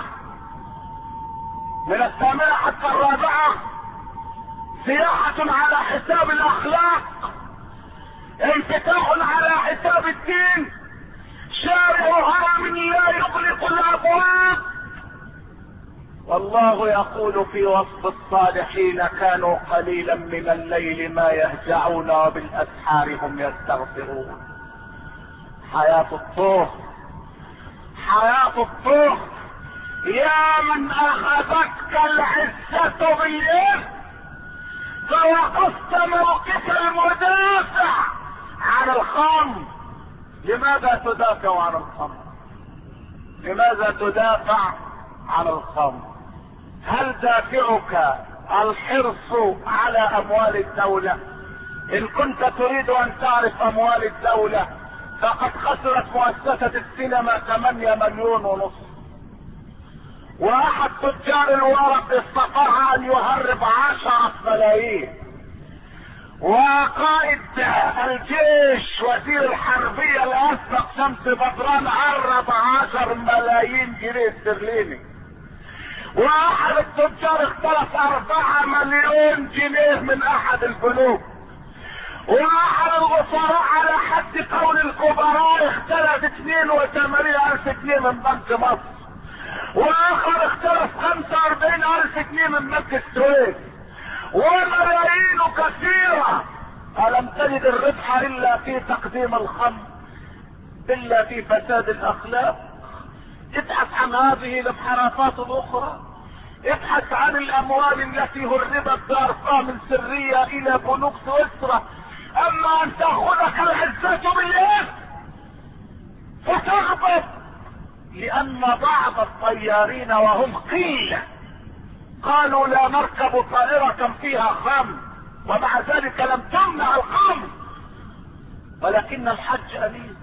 من 8 حتى 4 سياحة على حساب الاخلاق، انفتاح على حساب الدين، شارع هرم لا يغلق الابواب. والله يقول في وصف الصالحين كانوا قليلا من الليل ما يهجعون وبالاسحار هم يستغفرون. حياة الطهر، حياة الطهر. يا من اخذتك العزة بالإثم فوقفت موقف المدافع عن الخمر. لماذا تدافع عن الخمر؟ لماذا تدافع عن الخمر؟ هل دافعك الحرص على اموال الدولة؟ ان كنت تريد ان تعرف اموال الدولة فقد خسرت مؤسسة السينما 8 مليون ونصف، واحد تجار الورق استطاع ان يهرب 10 ملايين، وقائد الجيش وزير الحربية الاسبق شمس بدران هرب 10 ملايين جنيه استرليني، واحد التجار اختلف 4 مليون جنيه من احد البنوك، واحد الوزراء على حد قول الكبراء اختلف 82,000 جنيه من بنك مصر، واخر اختلف 45,000 جنيه من بنك السويس، وملايين كثيرة. ألم تجد الربح إلا في تقديم الخمر، إلا في فساد الأخلاق؟ ابحث عن هذه الانحرافات الأخرى، ابحث عن الأموال التي هربت بأرقام سرية إلى بنوك سويسرا. أما أن تأخذك العزة بالإثم فتغضب لأن بعض الطيارين وهم قلة قالوا لا نركب طائرة فيها خمر، ومع ذلك لم تمنع الخمر. ولكن الحج أمين،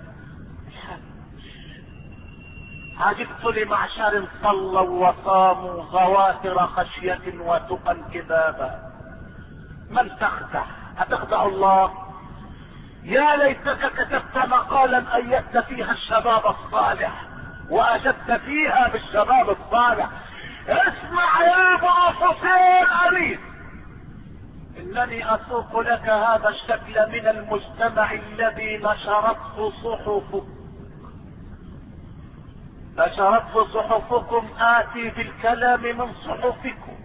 عجبت لمعشر صلوا وصاموا ظواهر خشية وتقى كذابا. من تخدع؟ أتخدع الله؟ يا ليتك كتبت مقالا ايدت فيها الشباب الصالح واجدت فيها بالشباب الصالح. اسمع يا ابو حسين اريد، انني اسوق لك هذا الشكل من المجتمع الذي نشرته صحفكم. اتي بالكلام من صحفكم.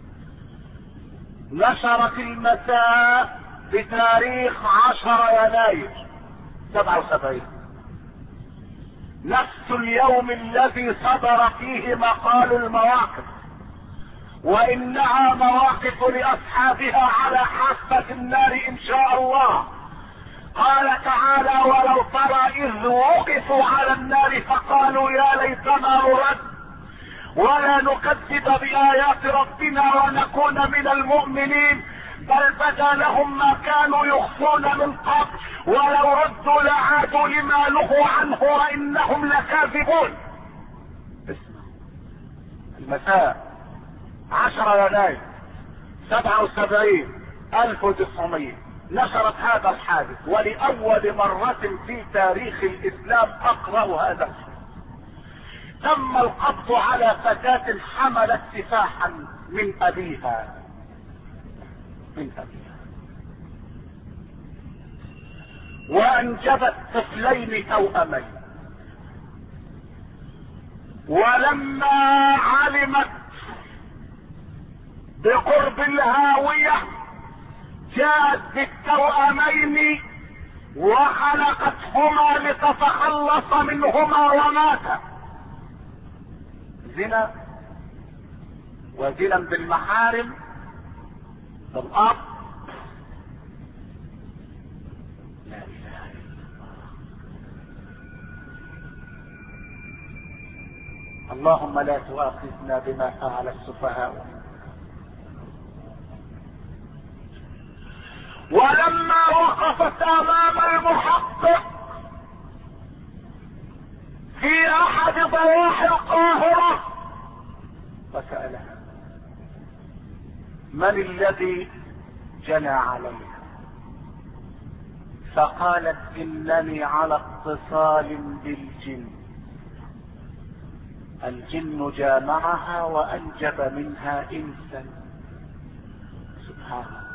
نشرت المساء بتاريخ 10 يناير 77، نفس اليوم الذي صدر فيه مقال المواقف، وانها مواقف لاصحابها على حافة النار ان شاء الله. قال تعالى: ولو ترى اذ وقفوا على النار فقالوا يا ليتنا نرد ولا نكذب بآيات ربنا ونكون من المؤمنين، بل بدا لهم ما كانوا يخفون من قبل ولو ردوا لعادوا لما نهوا عنه وانهم لكاذبون. اسمع، المساء 10 يناير 77 1900 نشرت هذا الحادث، ولأول مرة في تاريخ الإسلام أقرأ هذا الحادث. تم القبض على فتاة حملت سفاحا من أبيها وأنجبت طفلين توأمين، ولما علمت بقرب الهاوية جاءت بالتوأمين وخلقتهما لتتخلص منهما وماتا. زنا، وزنا بالمحارم بالأرض. لا إله إلا الله. اللهم لا تؤاخذنا بما فعل السفهاء. ولما وقفت امام المحقق في احد ضواحي القاهرة فسألها: من الذي جنى عليها؟ فقالت: انني على اتصال بالجن، الجن جامعها وانجب منها انسا. سبحان الله.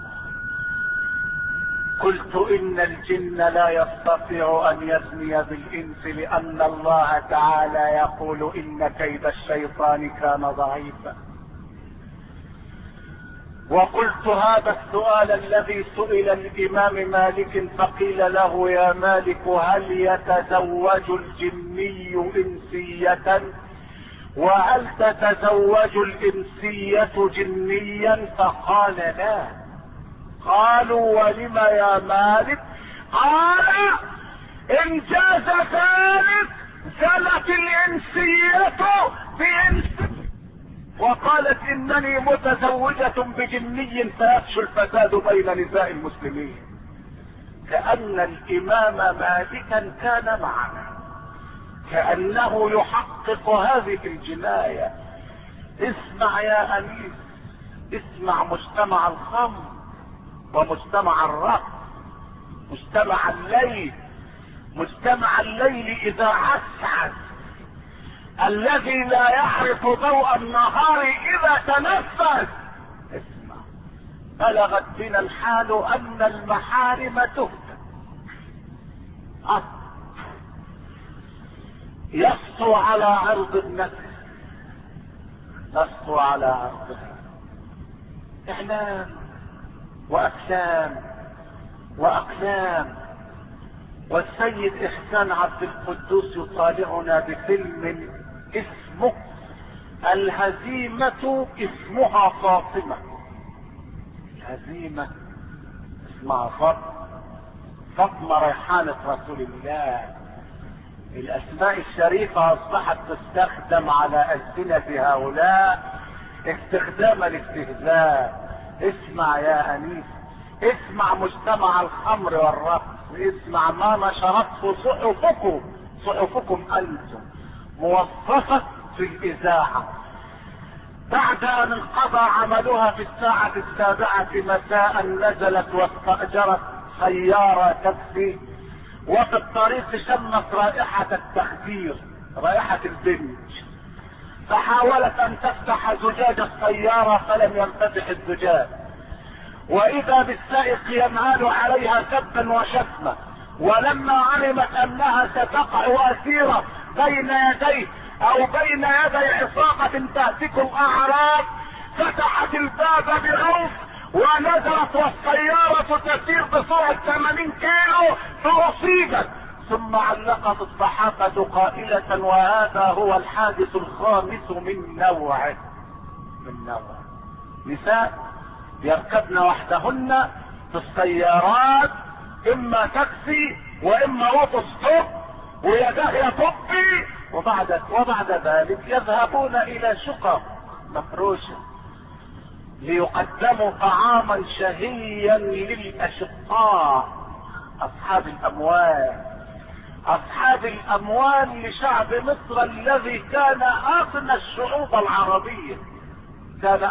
قلت: ان الجن لا يستطيع ان يزني بالانس، لان الله تعالى يقول: ان كيد الشيطان كان ضعيفا. وقلت: هذا السؤال الذي سئل الامام مالك فقيل له: يا مالك، هل يتزوج الجني انسية؟ وهل تتزوج الانسية جنيا؟ فقال: لا. قالوا: ولم يا مالك؟ قال: ان جاز ذلك زلت الانسية بانس. وقالت: انني متزوجة بجني فيفشو الفساد بين نساء المسلمين. كأن الامام مالكا كان معنا، كأنه يحقق هذه الجناية. اسمع يا انيس، اسمع مجتمع الخمر ومجتمع الرقص، مجتمع الليل اذا عسعس، الذي لا يعرف ضوء النهار اذا تنفس. اسمع، بلغت بنا الحال ان المحارم تهتك، يسطو على عرض النفس، يسطو على عرضها، اعلام واقسام واقلام. والسيد احسان عبد القدوس يطالعنا بفيلم اسمه الهزيمة، اسمها فاطمة. الهزيمة اسمها فاطمة ريحانة رسول الله. الاسماء الشريفة اصبحت تستخدم على ألسنة هؤلاء استخدام الاستهزاء. اسمع يا انيس، اسمع مجتمع الخمر والرقص، اسمع ما نشرته صحفكم انتم، موظفة في الاذاعة بعد ان انقضى عملها في الساعة 7 مساء نزلت واستأجرت سيارة تاكسي وفي الطريق شمت رائحة التخدير، رائحة البنج، فحاولت ان تفتح زجاج السيارة فلم ينفتح الزجاج، واذا بالسائق ينال عليها سبا وشتما، ولما علمت انها ستقع اسيرة بين يديه او بين يدي عصابة تهتك الاعراض فتحت الباب بعنف ونزلت والسيارة تسير بسرعة 80 كيلو فاصيبت، ثم علقت الصحافة قائلة وهذا هو الحادث الخامس من نوعه. نساء يركبن وحدهن في السيارات، اما تاكسي واما اوتو ستوب، ويداه يطبي، وبعد ذلك يذهبون الى شقق مفروشة ليقدموا طعاما شهيا للاشقاء اصحاب الاموال لشعب مصر الذي كان اغنى الشعوب العربية، كان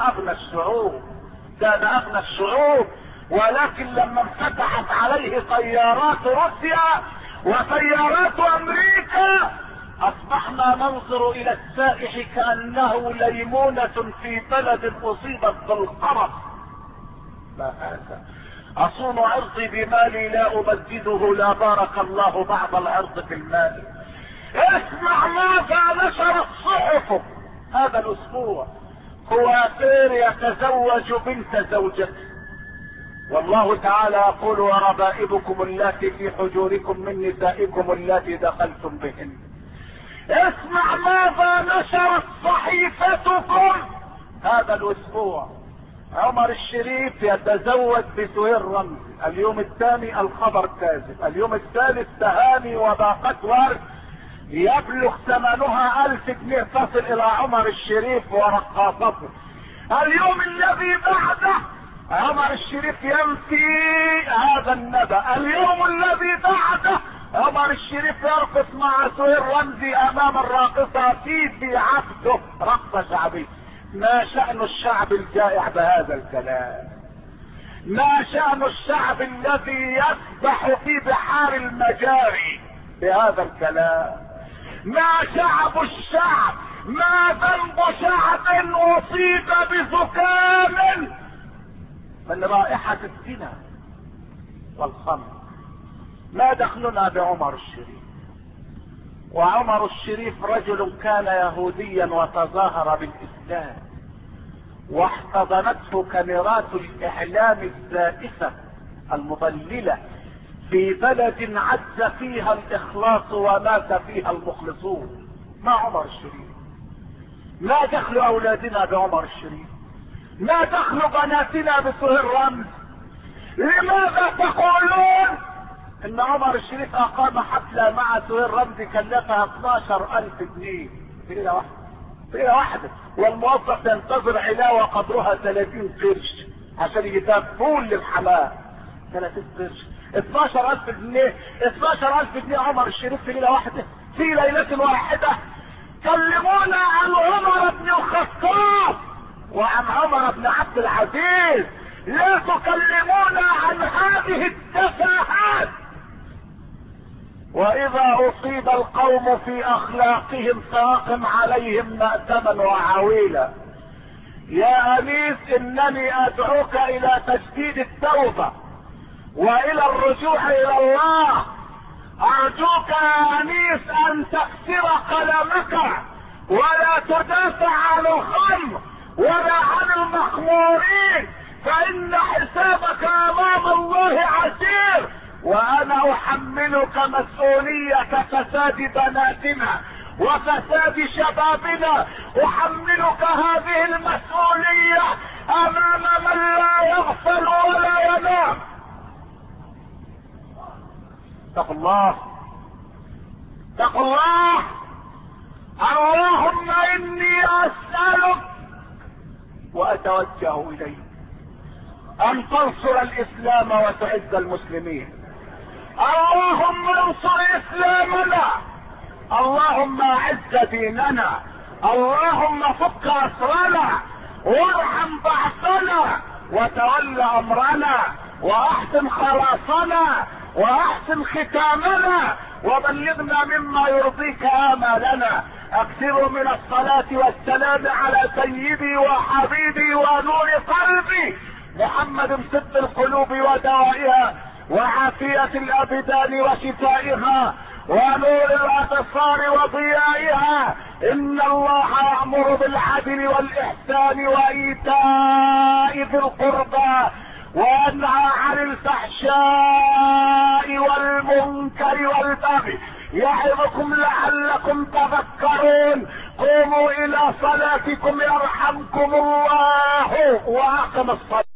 اغنى الشعوب، ولكن لما انفتحت عليه طيارات روسيا وطيارات امريكا اصبحنا ننظر الى السائح كأنه ليمونة في بلد اصيبت بالقرف. ما هذا؟ اصون عرضي بمالي لا ابدده، لا بارك الله بعض العرض في المال. اسمع ماذا نشر الصحف هذا الاسبوع: كوافير يتزوج بنت زوجته، والله تعالى يقول وربائبكم اللاتي في حجوركم من نسائكم اللاتي دخلتم بهن. اسمع ماذا نشرت صحيفتكم هذا الاسبوع: عمر الشريف يتزوج بسهير رمزي، اليوم الثاني الخبر كاذب، اليوم الثالث تهاني وباقة ورد يبلغ ثمنها 1000 جنيه تصل الى عمر الشريف ورقاصته. اليوم الذي بعده عمر الشريف ينفي هذا النبأ، اليوم الذي بعده عمر الشريف يرقص مع سهير رمزي امام الراقصة في عبده رقصة شعبية. ما شأن الشعب الجائع بهذا الكلام؟ ما شأن الشعب الذي يسبح في بحار المجاري بهذا الكلام؟ ما شعب الشعب، ما ذنب شعب اصيب بزكام من رائحة الزنا والخمر؟ ما دخلنا بعمر الشريف؟ وعمر الشريف رجل كان يهوديا وتظاهر بالاسلام، واحتضنته كاميرات الاعلام الزائفة المضللة في بلد عز فيها الاخلاص ومات فيها المخلصون. ما عمر الشريف؟ ما دخل اولادنا بعمر الشريف؟ ما دخل بناتنا بسهير رمز؟ لماذا تقولون ان عمر الشريف اقام حفلة مع سهير رمزي كلفها 12,000 جنيه في ليلة واحدة، والموظف ينتظر علاوة قدرها 30 قرش عشان يجيب فول للحمام. 30 قرش، 12,000 جنيه، 12,000 جنيه عمر الشريف في ليلة واحدة، في ليلة واحدة. كلمونا عن عمر بن الخطاب وعن عمر بن عبد العزيز، لا تكلمونا عن هذه التفاهات. واذا اصيب القوم في اخلاقهم فاقم عليهم مأتما وعويلا. يا انيس انني ادعوك الى تجديد التوبة والى الرجوع الى الله. ارجوك يا انيس ان تكسر قلمك ولا تدافع عن الخمر ولا عن المخمورين، فان حسابك امام الله عسير. وانا احملك مسؤولية فساد بناتنا وفساد شبابنا، احملك هذه المسؤولية امام من لا يغفل ولا ينام. اتقوا الله، اتقوا الله. اللهم اني اسألك واتوجه اليك ان تنصر الاسلام وتعز المسلمين. اللهم انصر اسلامنا، اللهم اعز ديننا، اللهم فك اسرنا وارحم بعثنا وتول امرنا. واحسن خلاصنا واحسن ختامنا وبلغنا مما يرضيك آمالنا. اكثروا من الصلاة والسلام على سيدي وحبيبي ونور قلبي محمد صدق القلوب ودوائها وعافية الابدان وشفائها ونور الابصار وضيائها. ان الله يأمر بالعدل والاحسان وايتاء ذي القربى وينهى عن الفحشاء والمنكر والبغي يعظكم لعلكم تذكرون. قوموا الى صلاتكم يرحمكم الله واقم الصلاة.